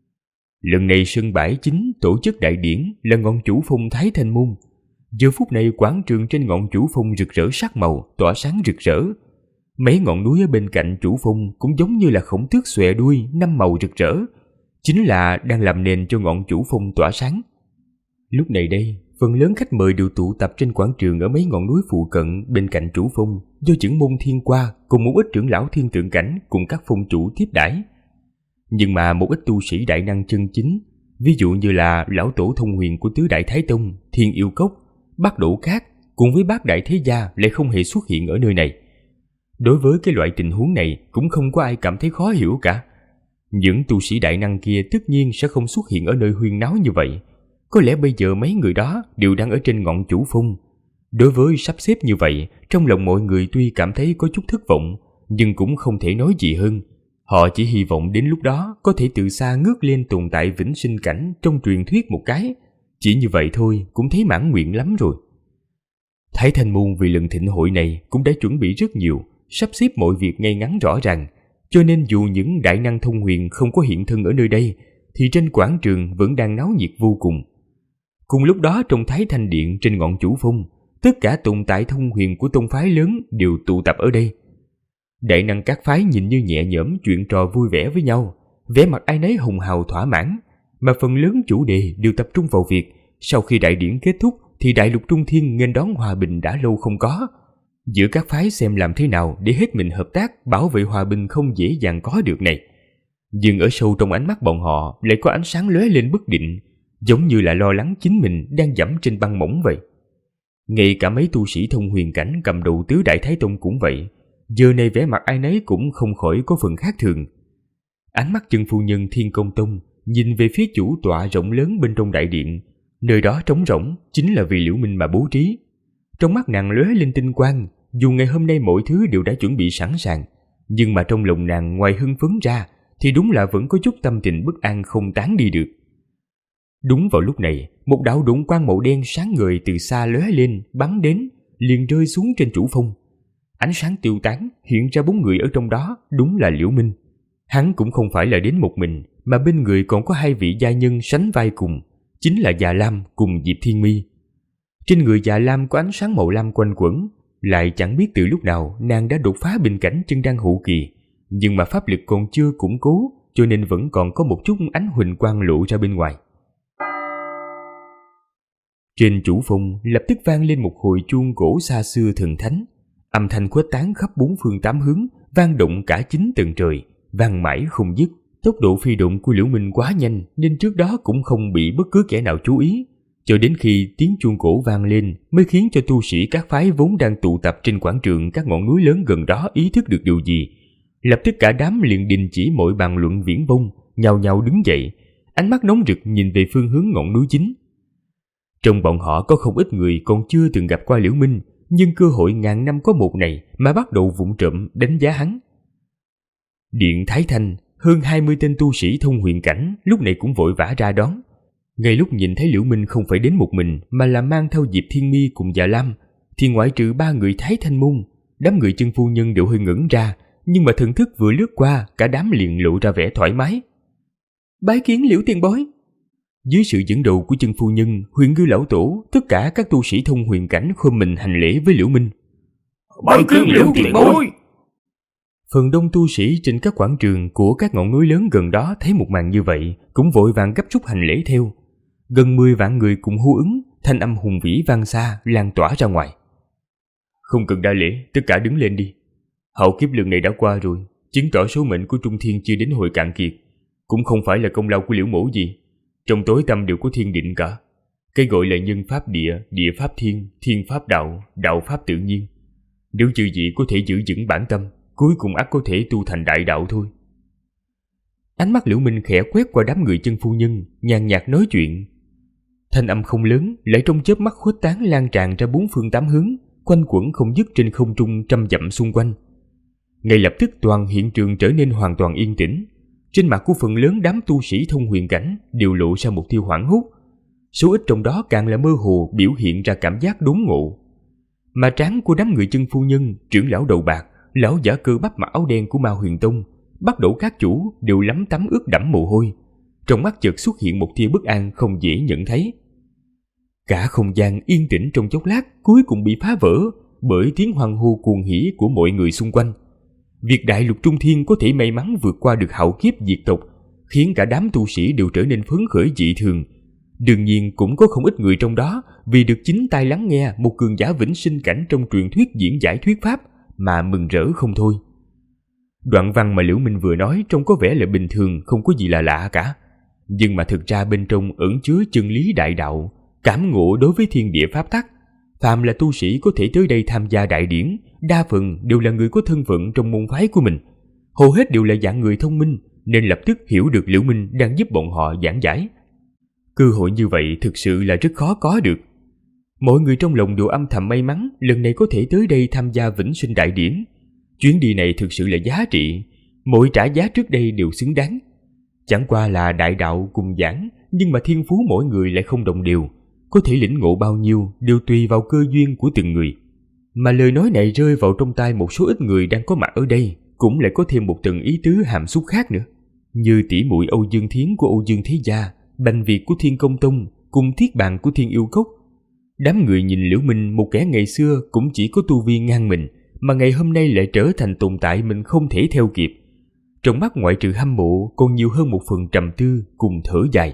Speaker 2: Lần này sân bãi chính tổ chức đại điển là ngọn chủ phong Thái Thanh Môn. Giờ phút này quảng trường trên ngọn chủ phong rực rỡ sắc màu, tỏa sáng rực rỡ. Mấy ngọn núi ở bên cạnh chủ phong cũng giống như là khổng tước xòe đuôi, năm màu rực rỡ, chính là đang làm nền cho ngọn chủ phong tỏa sáng. Lúc này đây, phần lớn khách mời đều tụ tập trên quảng trường ở mấy ngọn núi phụ cận bên cạnh chủ phong, do chưởng môn Thiên Qua cùng một ít trưởng lão thiên tượng cảnh cùng các phong chủ tiếp đãi. Nhưng mà một ít tu sĩ đại năng chân chính, ví dụ như là lão tổ thông huyền của tứ đại thái tông, Thiên Yêu Cốc, Bát Đổ Cát cùng với bát đại thế gia lại không hề xuất hiện ở nơi này. Đối với cái loại tình huống này cũng không có ai cảm thấy khó hiểu cả. Những tu sĩ đại năng kia tất nhiên sẽ không xuất hiện ở nơi huyên náo như vậy. Có lẽ bây giờ mấy người đó đều đang ở trên ngọn chủ phong. Đối với sắp xếp như vậy, trong lòng mọi người tuy cảm thấy có chút thất vọng, nhưng cũng không thể nói gì hơn. Họ chỉ hy vọng đến lúc đó có thể từ xa ngước lên tồn tại vĩnh sinh cảnh trong truyền thuyết một cái. Chỉ như vậy thôi cũng thấy mãn nguyện lắm rồi. Thái Thanh Môn vì lần thịnh hội này cũng đã chuẩn bị rất nhiều, sắp xếp mọi việc ngay ngắn rõ ràng, cho nên dù những đại năng thông huyền không có hiện thân ở nơi đây, thì trên quảng trường vẫn đang náo nhiệt vô cùng. Cùng lúc đó trong Thái Thanh Điện trên ngọn chủ phong, tất cả tồn tại thông huyền của tông phái lớn đều tụ tập ở đây. Đại năng các phái nhìn như nhẹ nhõm chuyện trò vui vẻ với nhau, vẻ mặt ai nấy hùng hào thỏa mãn, mà phần lớn chủ đề đều tập trung vào việc sau khi đại điển kết thúc thì đại lục Trung Thiên nghênh đón hòa bình đã lâu không có. Giữa các phái xem làm thế nào để hết mình hợp tác bảo vệ hòa bình không dễ dàng có được này. Nhưng ở sâu trong ánh mắt bọn họ lại có ánh sáng lóe lên bất định, giống như là lo lắng chính mình đang dẫm trên băng mỏng vậy. Ngay cả mấy tu sĩ thông huyền cảnh cầm đầu tứ đại thái tông cũng vậy, giờ này vẻ mặt ai nấy cũng không khỏi có phần khác thường. Ánh mắt chân phu nhân Thiên Công Tông nhìn về phía chủ tọa rộng lớn bên trong đại điện, nơi đó trống rỗng chính là vì Liễu Minh mà bố trí. Trong mắt nàng lóe lên tinh quang, dù ngày hôm nay mọi thứ đều đã chuẩn bị sẵn sàng, nhưng mà trong lòng nàng ngoài hưng phấn ra thì đúng là vẫn có chút tâm tình bất an không tán đi được. Đúng vào lúc này, một đạo đụng quang màu đen sáng ngời từ xa lóe lên, bắn đến, liền rơi xuống trên chủ phong. Ánh sáng tiêu tán, hiện ra 4 người ở trong đó, đúng là Liễu Minh. Hắn cũng không phải là đến một mình, mà bên người còn có 2 vị gia nhân sánh vai cùng, chính là Già Lam cùng Diệp Thiên Mi. Trên người Già Lam có ánh sáng màu lam quanh quẩn, lại chẳng biết từ lúc nào nàng đã đột phá bình cảnh chân đan hậu kỳ, nhưng mà pháp lực còn chưa củng cố, cho nên vẫn còn có một chút ánh huỳnh quang lộ ra bên ngoài. Trên chủ phong lập tức vang lên một hồi chuông cổ xa xưa thần thánh, âm thanh khuếch tán khắp 4 phương 8 hướng, vang động cả 9 tầng trời, vang mãi không dứt. Tốc độ phi động của Liễu Minh quá nhanh nên trước đó cũng không bị bất cứ kẻ nào chú ý, cho đến khi tiếng chuông cổ vang lên mới khiến cho tu sĩ các phái vốn đang tụ tập trên quảng trường các ngọn núi lớn gần đó ý thức được điều gì. Lập tức cả đám liền đình chỉ mọi bàn luận viển vông, nhao nhao đứng dậy, ánh mắt nóng rực nhìn về phương hướng ngọn núi chính. Trong bọn họ có không ít người còn chưa từng gặp qua Liễu Minh, nhưng cơ hội ngàn năm có một này mà bắt đầu vụng trộm đánh giá hắn. Điện Thái Thanh, hơn 20 tên tu sĩ thông huyền cảnh lúc này cũng vội vã ra đón. Ngay lúc nhìn thấy Liễu Minh không phải đến một mình mà là mang theo Diệp Thiên Mi cùng Già Lam, thì ngoại trừ 3 người Thái Thanh Môn, đám người chân phu nhân đều hơi ngẩn ra, nhưng mà thần thức vừa lướt qua, cả đám liền lộ ra vẻ thoải mái. Bái kiến Liễu tiền bối. Dưới sự dẫn đầu của chân phu nhân, Huyền Ngư lão tổ, tất cả các tu sĩ thông huyền cảnh khom mình hành lễ với Liễu Minh.
Speaker 4: Bái kiến Liễu tiền bối.
Speaker 2: Phần đông tu sĩ trên các quảng trường của các ngọn núi lớn gần đó thấy một màn như vậy, cũng vội vàng gấp rút hành lễ theo. Gần 10 vạn người cùng hô ứng, thanh âm hùng vĩ vang xa, lan tỏa ra ngoài. Không cần đa lễ, tất cả đứng lên đi. Hậu kiếp lần này đã qua rồi, chứng tỏ số mệnh của Trung Thiên chưa đến hồi cạn kiệt. Cũng không phải là công lao của Liễu Mỗ gì. Trong tối tâm đều có thiên định cả. Cái gọi là nhân pháp địa, địa pháp thiên, thiên pháp đạo, đạo pháp tự nhiên. Nếu chư vị có thể giữ vững bản tâm, cuối cùng ắt có thể tu thành đại đạo thôi.
Speaker 3: Ánh mắt Liễu Minh khẽ quét qua đám người Chân phu nhân, nhàn nhạt nói chuyện. Thanh âm không lớn, lại trong chớp mắt khuếch tán lan tràn ra bốn phương tám hướng, quanh quẩn không dứt trên không trung trăm dặm xung quanh. Ngay lập tức toàn hiện trường trở nên hoàn toàn yên tĩnh. Trên mặt của phần lớn đám tu sĩ thông huyền cảnh đều lộ ra một tia hoảng hốt. Số ít trong đó càng là mơ hồ biểu hiện ra cảm giác đốn ngộ. Mà trán của đám người Chân phu nhân, trưởng lão đầu bạc, lão giả cơ bắp mặc áo đen của Ma Huyền Tông, bắt đầu các chủ đều lắm tấm ướt đẫm mồ hôi. Trong mắt chợt xuất hiện một tia bất an không dễ nhận thấy. Cả không gian yên tĩnh trong chốc lát cuối cùng bị phá vỡ bởi tiếng hoan hô cuồng hỉ của mọi người xung quanh. Việc Đại Lục Trung Thiên có thể may mắn vượt qua được hạo kiếp diệt tộc khiến cả đám tu sĩ đều trở nên phấn khởi dị thường. Đương nhiên cũng có không ít người trong đó vì được chính tai lắng nghe một cường giả vĩnh sinh cảnh trong truyền thuyết diễn giải thuyết pháp mà mừng rỡ không thôi. Đoạn văn mà Liễu Minh vừa nói trông có vẻ là bình thường, không có gì là lạ cả. Nhưng mà thực ra bên trong ẩn chứa chân lý đại đạo, cảm ngộ đối với thiên địa pháp tắc. Phàm là tu sĩ có thể tới đây tham gia đại điển, đa phần đều là người có thân phận trong môn phái của mình. Hầu hết đều là dạng người thông minh, nên lập tức hiểu được Liễu Minh đang giúp bọn họ giảng giải. Cơ hội như vậy thực sự là rất khó có được. Mọi người trong lòng đều âm thầm may mắn lần này có thể tới đây tham gia vĩnh sinh đại điển. Chuyến đi này thực sự là giá trị, mọi trả giá trước đây đều xứng đáng. Chẳng qua là đại đạo cùng giảng, nhưng mà thiên phú mỗi người lại không đồng đều. Có thể lĩnh ngộ bao nhiêu đều tùy vào cơ duyên của từng người. Mà lời nói này rơi vào trong tai một số ít người đang có mặt ở đây, cũng lại có thêm một tầng ý tứ hàm xúc khác nữa. Như tỷ muội Âu Dương Thiến của Âu Dương Thế Gia, Bành Việt của Thiên Công Tông, cùng Thiết Bàn của Thiên Yêu Cốc. Đám người nhìn Liễu Minh, một kẻ ngày xưa cũng chỉ có tu vi ngang mình, mà ngày hôm nay lại trở thành tồn tại mình không thể theo kịp. Trong mắt ngoại trừ hâm mộ còn nhiều hơn một phần trầm tư cùng thở dài.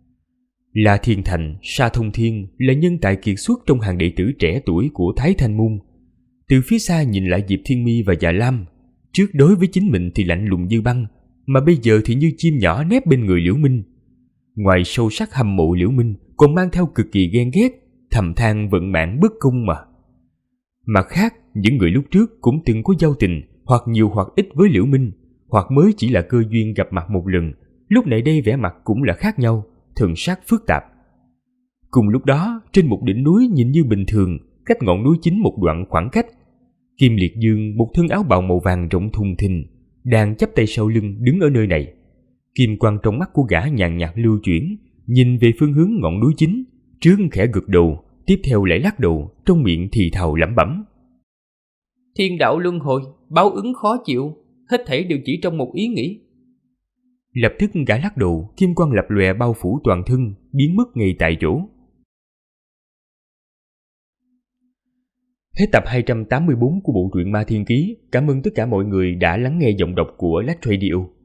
Speaker 3: La Thiên Thành, Sa Thông Thiên là nhân tài kiệt xuất trong hàng đệ tử trẻ tuổi của Thái Thanh Môn. Từ phía xa nhìn lại Diệp Thiên Mi và Dạ Lam, trước đối với chính mình thì lạnh lùng như băng, mà bây giờ thì như chim nhỏ nép bên người Liễu Minh. Ngoài sâu sắc hâm mộ Liễu Minh, còn mang theo cực kỳ ghen ghét, thầm than vận mạng bất công mà. Mặt khác, những người lúc trước cũng từng có giao tình, hoặc nhiều hoặc ít với Liễu Minh, hoặc mới chỉ là cơ duyên gặp mặt một lần, lúc này đây vẻ mặt cũng là khác nhau, thần sắc phức tạp. Cùng lúc đó, trên một đỉnh núi nhìn như bình thường, cách ngọn núi chính một đoạn khoảng cách, Kim Liệt Dương, một thân áo bào màu vàng rộng thùng thình, đang chắp tay sau lưng đứng ở nơi này. Kim quang trong mắt của gã nhàn nhạt lưu chuyển, nhìn về phương hướng ngọn núi chính, trước khẽ gật đầu, tiếp theo lại lắc đầu, trong miệng thì thào lẩm bẩm. Thiên đạo luân hồi, báo ứng khó chịu, hết thảy đều chỉ trong một ý nghĩ.
Speaker 2: Lập tức gã lắc đầu, kim quang lập lòe bao phủ toàn thân, biến mất ngay tại chỗ. Hết tập 284 của bộ truyện Ma Thiên Ký. Cảm ơn tất cả mọi người đã lắng nghe giọng đọc của Lách Radio.